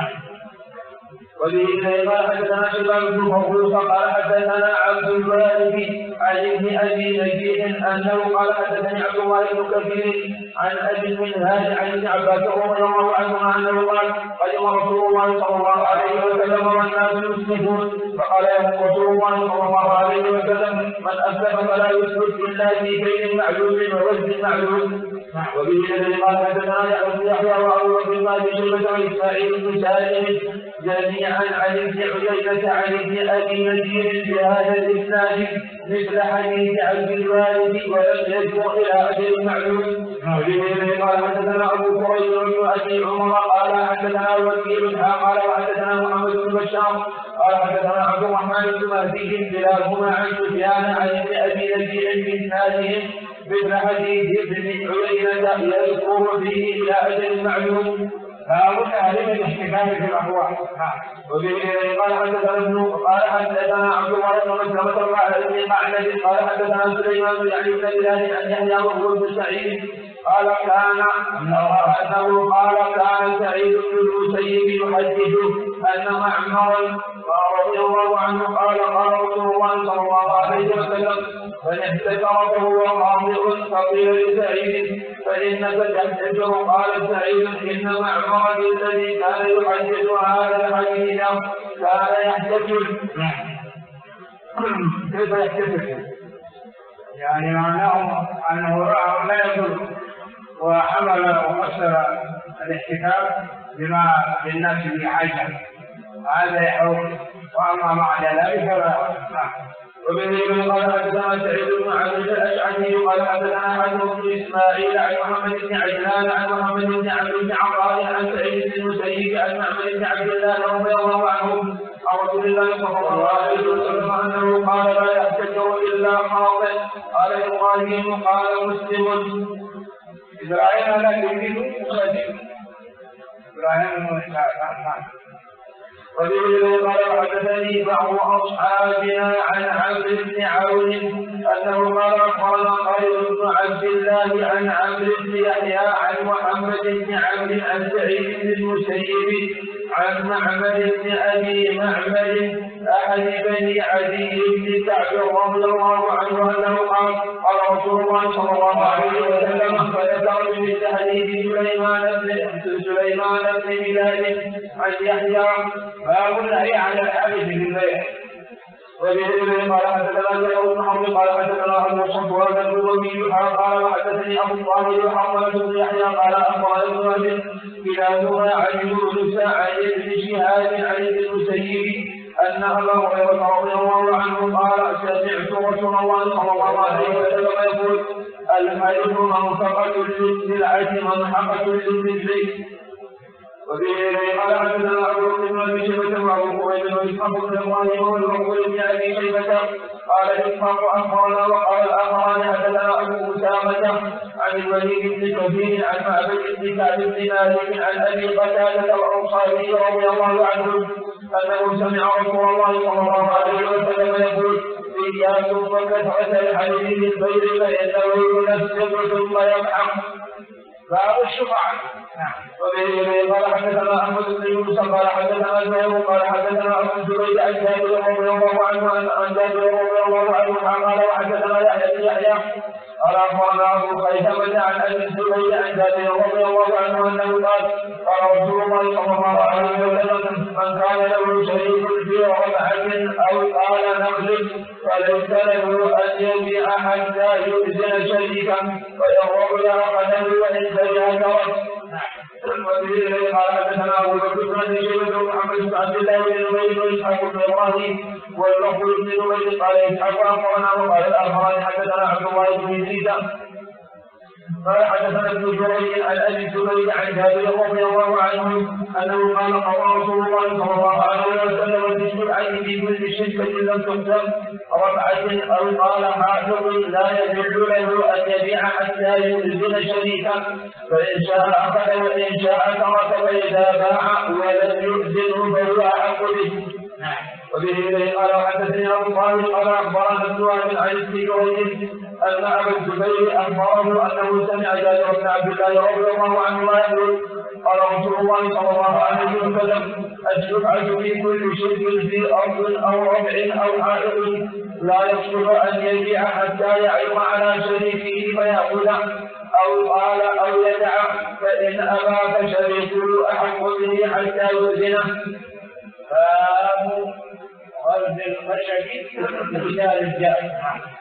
وبه قال حدثنا شباب بن مخلوق قال حدثنا عبد الوارث عن ابن ابي نجيح انه قال حدثني عبد الله بن كثير عن ابي المنهال عن ابن عباس رضي الله عنهما انه قال قدم رسول الله صلى الله عليه وسلم والناس يسلمون فقال له رسول الله صلى الله عليه وسلم من اسلم فلا يسلم الا في كيل معلوم ووزن معلوم. وبه الذي قال حدثنا يحيى وابو بكر بن ابي شيبه واسماعيل بن سالم جميعا عن ابن عيينة عن ابن ابي نجيح بهذا الاسناد مثل حديث عبد الوارث ولم يذكر الى اجل معلوم. وبه قال حدثنا ابو كريم بن ابي عمر قال حدثنا وكيل قال وحدثنا محمد بن بشار قال حدثنا عبد الرحمن بن مهدي كلاهما عن سفيان عن ابن ابي نجيح باسنادهم مثل حديث ابن عيينة يذكر فيه الى اجل معلوم. باب تعليم الاحتكام في الابواب. وبه قال حدثنا ابن قال حدثنا عبد الله بن مسلمة قال ابن معبد قال حدثنا سليمان يعني بن بلال عن يحيى وهو بن سعيد قال كان انه قال كان سعيد بن المسيب يحدث أن معمرا رضي الله عنه قال قال رسول الله صلى الله عليه وسلم من احتكر فهو خاطئ. فقيل لسعيد فإنك تحتكر. قال سعيد إن معمرا الذي كان يحدث هذا الحديث كان يحتكر. كيف يحتكر؟ يعني معناه أنه رأى لا يضر وحمل وفسر الاحتكاك بما للناس به حاجة، هذا يحرم. وأما مع ذلك فلا. وبه قال حدثنا سعيد بن عبد الاشعري قال حدثنا حاتم بن اسماعيل عن محمد بن عجلان عن محمد بن عبد بن عطاء عن سعيد بن المسيب عن معمر بن عبد الله رضي الله عنه عن رسول الله صلى الله عليه وسلم انه قال لا يحتكر الا خاطئ. قال ابراهيم قال مسلم. ابراهيم لا يريد مسلم. ابراهيم مسلم. وبه قال حدثني بعض اصحابنا عن عمرو بن عون انه قال اخبرنا خالد بن عبد الله عن عمرو بن يحيى عن محمد بن عمرو عن سعيد بن المسيب عن معمر بن ابي معمر احد بني عدي بن كعب رضي الله عنه انه قال قال رسول الله صلى الله عليه وسلم فذكر بمثل حديث سليمان بن سليمان بن بلال عن يحيى باب النهي عن الحديث في البيع. وبه قال حدثنا زهير بن حرب قال حدثنا ابو صفوان النبوي قال وحدثني ابو الطاهر وحرمله بن يحيى قال اخبرنا ابن وهب كلاهما عن يونس عن ابن شهاب عن ابن المسيب ان ابا هريره رضي الله عنه قال سمعت رسول الله صلى الله عليه وسلم يقول الحديث منفقه للسلعه منحقه للمثل. وبه قال حدثنا ابو بكر بن ابي شيبه وابو قريب واسحاق بن ابراهيم والمقبول بن ابي شيبه قال اسحاق اخبرنا وقال الاخران حدثنا ابو اسامه عن الوليد بن كثير عن معبد بن كعب بن مالك عن ابي قتاده الانصاري رضي الله عنه انه سمع رسول الله صلى الله عليه وسلم يقول اياكم وكثره الحديث بالبيع فانه ينسب ثم يضحك. باب الشفعة. وبه قال حدثنا احمد بن يونس قال حدثنا زهير قال حدثنا ابو الزبير عن جابر رضي الله عنه عن جابر رضي الله عنه قال وحدثنا يحيى بن يحيى قال اخبرنا ابو خيثمه عن ابي الزبير عن جابر رضي الله عنه انه قال قال رسول الله صلى الله عليه وسلم من كان له شريك في ربعه او قال نخل فليس له ان يبيع حتى يؤذن شريكا فيضرب له قدمه وان سجى ترك. وبه قال حدثنا ابو بكر بن ابي شيبه ومحمد بن عبد الله بن نمير واسحاق بن ابراهيم والمقبول بن نمير قال اسحاق اخبرنا وقال الاخران حدثنا عبد الله بن يزيد قال حدثنا ابن جريج عن ابي الزبير عن جابر رضي الله عنه انه قال قال رسول الله صلى الله عليه وسلم في الشفعه في كل شركه لم تقسم ربعه او قال حافظ لا يحل له ان يبيع حتى يؤذن شريكا فان شاء اخذ وان شاء ترك فاذا باع ولم يؤذنه فهو احق به. وبه قال حدثني ابو طالب قال اخبرنا ابن وهب عن ابن جريج ان ابا الزبير اخبره انه سمع جابر بن عبد الله رضي الله عنهما يقول قال رسول الله صلى الله عليه وسلم الشفعه في كل شرك في ارض او ربع او حائط لا يصلح ان يبيع حتى يعلم على شريكه فياخذه او قال او يدع فان ابى فشريكه احق به حتى يؤذنه. باب غرز الخشب مثال الجائز.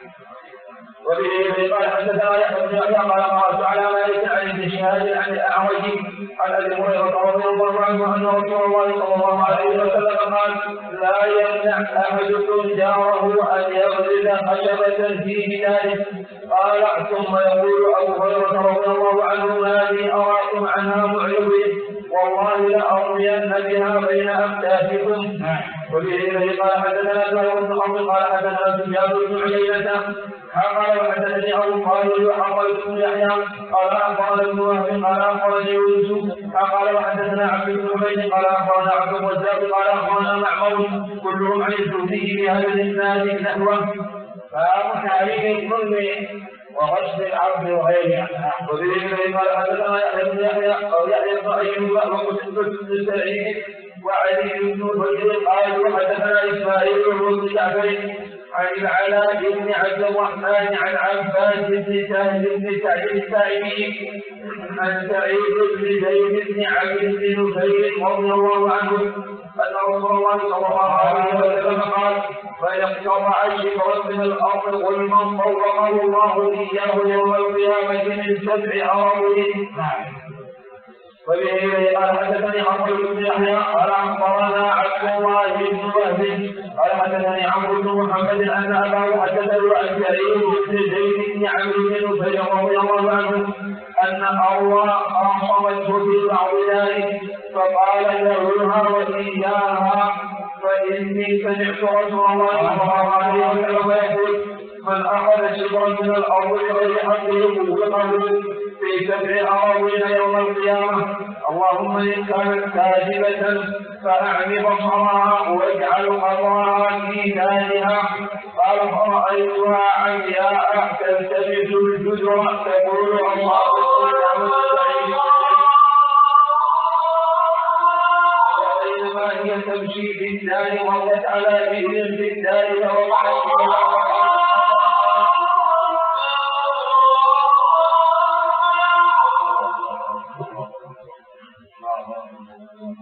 وبه قال حدثنا يحيى بن يحيى قال قرات على مالك عن ابن شهاب عن الاعرج عن ابي هريره رضي الله عنه ان رسول الله صلى الله عليه وسلم قال لا يمنع احدكم جاره ان يغرز خشبه في بلاده. قال ثم يقول ابو هريره رضي الله عنه هذه اراكم عنها معرضين والله لأرمين بها بين أكتافكم. وبه قال حدثنا زهير بن حرب قال حدثنا سفيان بن عيينة قال وحدثني أبو خالد وحرمله بن يحيى قال أخبرنا ابن وهب قال أخبرني يوسف قال وحدثنا عبد بن عبيد قال أخبرنا عبد الرزاق قال أخبرنا معمر كلهم عن الزهري بهذا الإسناد نحوه. باب تعريف الظلم وغصب العبد وغيره. وبه قال حدثنا يحيى بن يحيى او يحيى بن ايوب وقتيبة بن سعيد وعلي بن حجر قال وحدثنا اسماعيل بن جعفر عن العلاء بن عبد الرحمن عن عباس بن سهل بن سعد الساعدي عن سعيد بن زيد بن عبد بن نفيل رضي الله عنه أن رسول الله صلى الله عليه وسلم قال: فإن اقتطع شبرا من الأرض ظلما طوقه الله إياه يوم القيامة من سبع أراضين. وبه قال حدثني عمرو بن يحيى قال أخبرنا عبد الله بن وهب قال حدثني عمرو بن محمد أن أباه حدثه عن سعيد بن زيد بن عمرو بن نفيل رضي الله عنه أن الله أعصمته في بعض ذلك فقال ذرها وإياها فإني سمعت رسول الله صلى الله عليه وسلم يقول: من أخذ شبرا من الأرض بغير حقه وقفه في سبع أراضين يوم القيامة. اللهم إن كانت كاذبة فأعم بصرها واجعل قضاها في دارها. قال: فرأيتها عمياء تلتبس الجدر تقول: اللهم نعمة السعيد. وبينما هي تمشي في الدار مرت على بئر في الدار فوقعت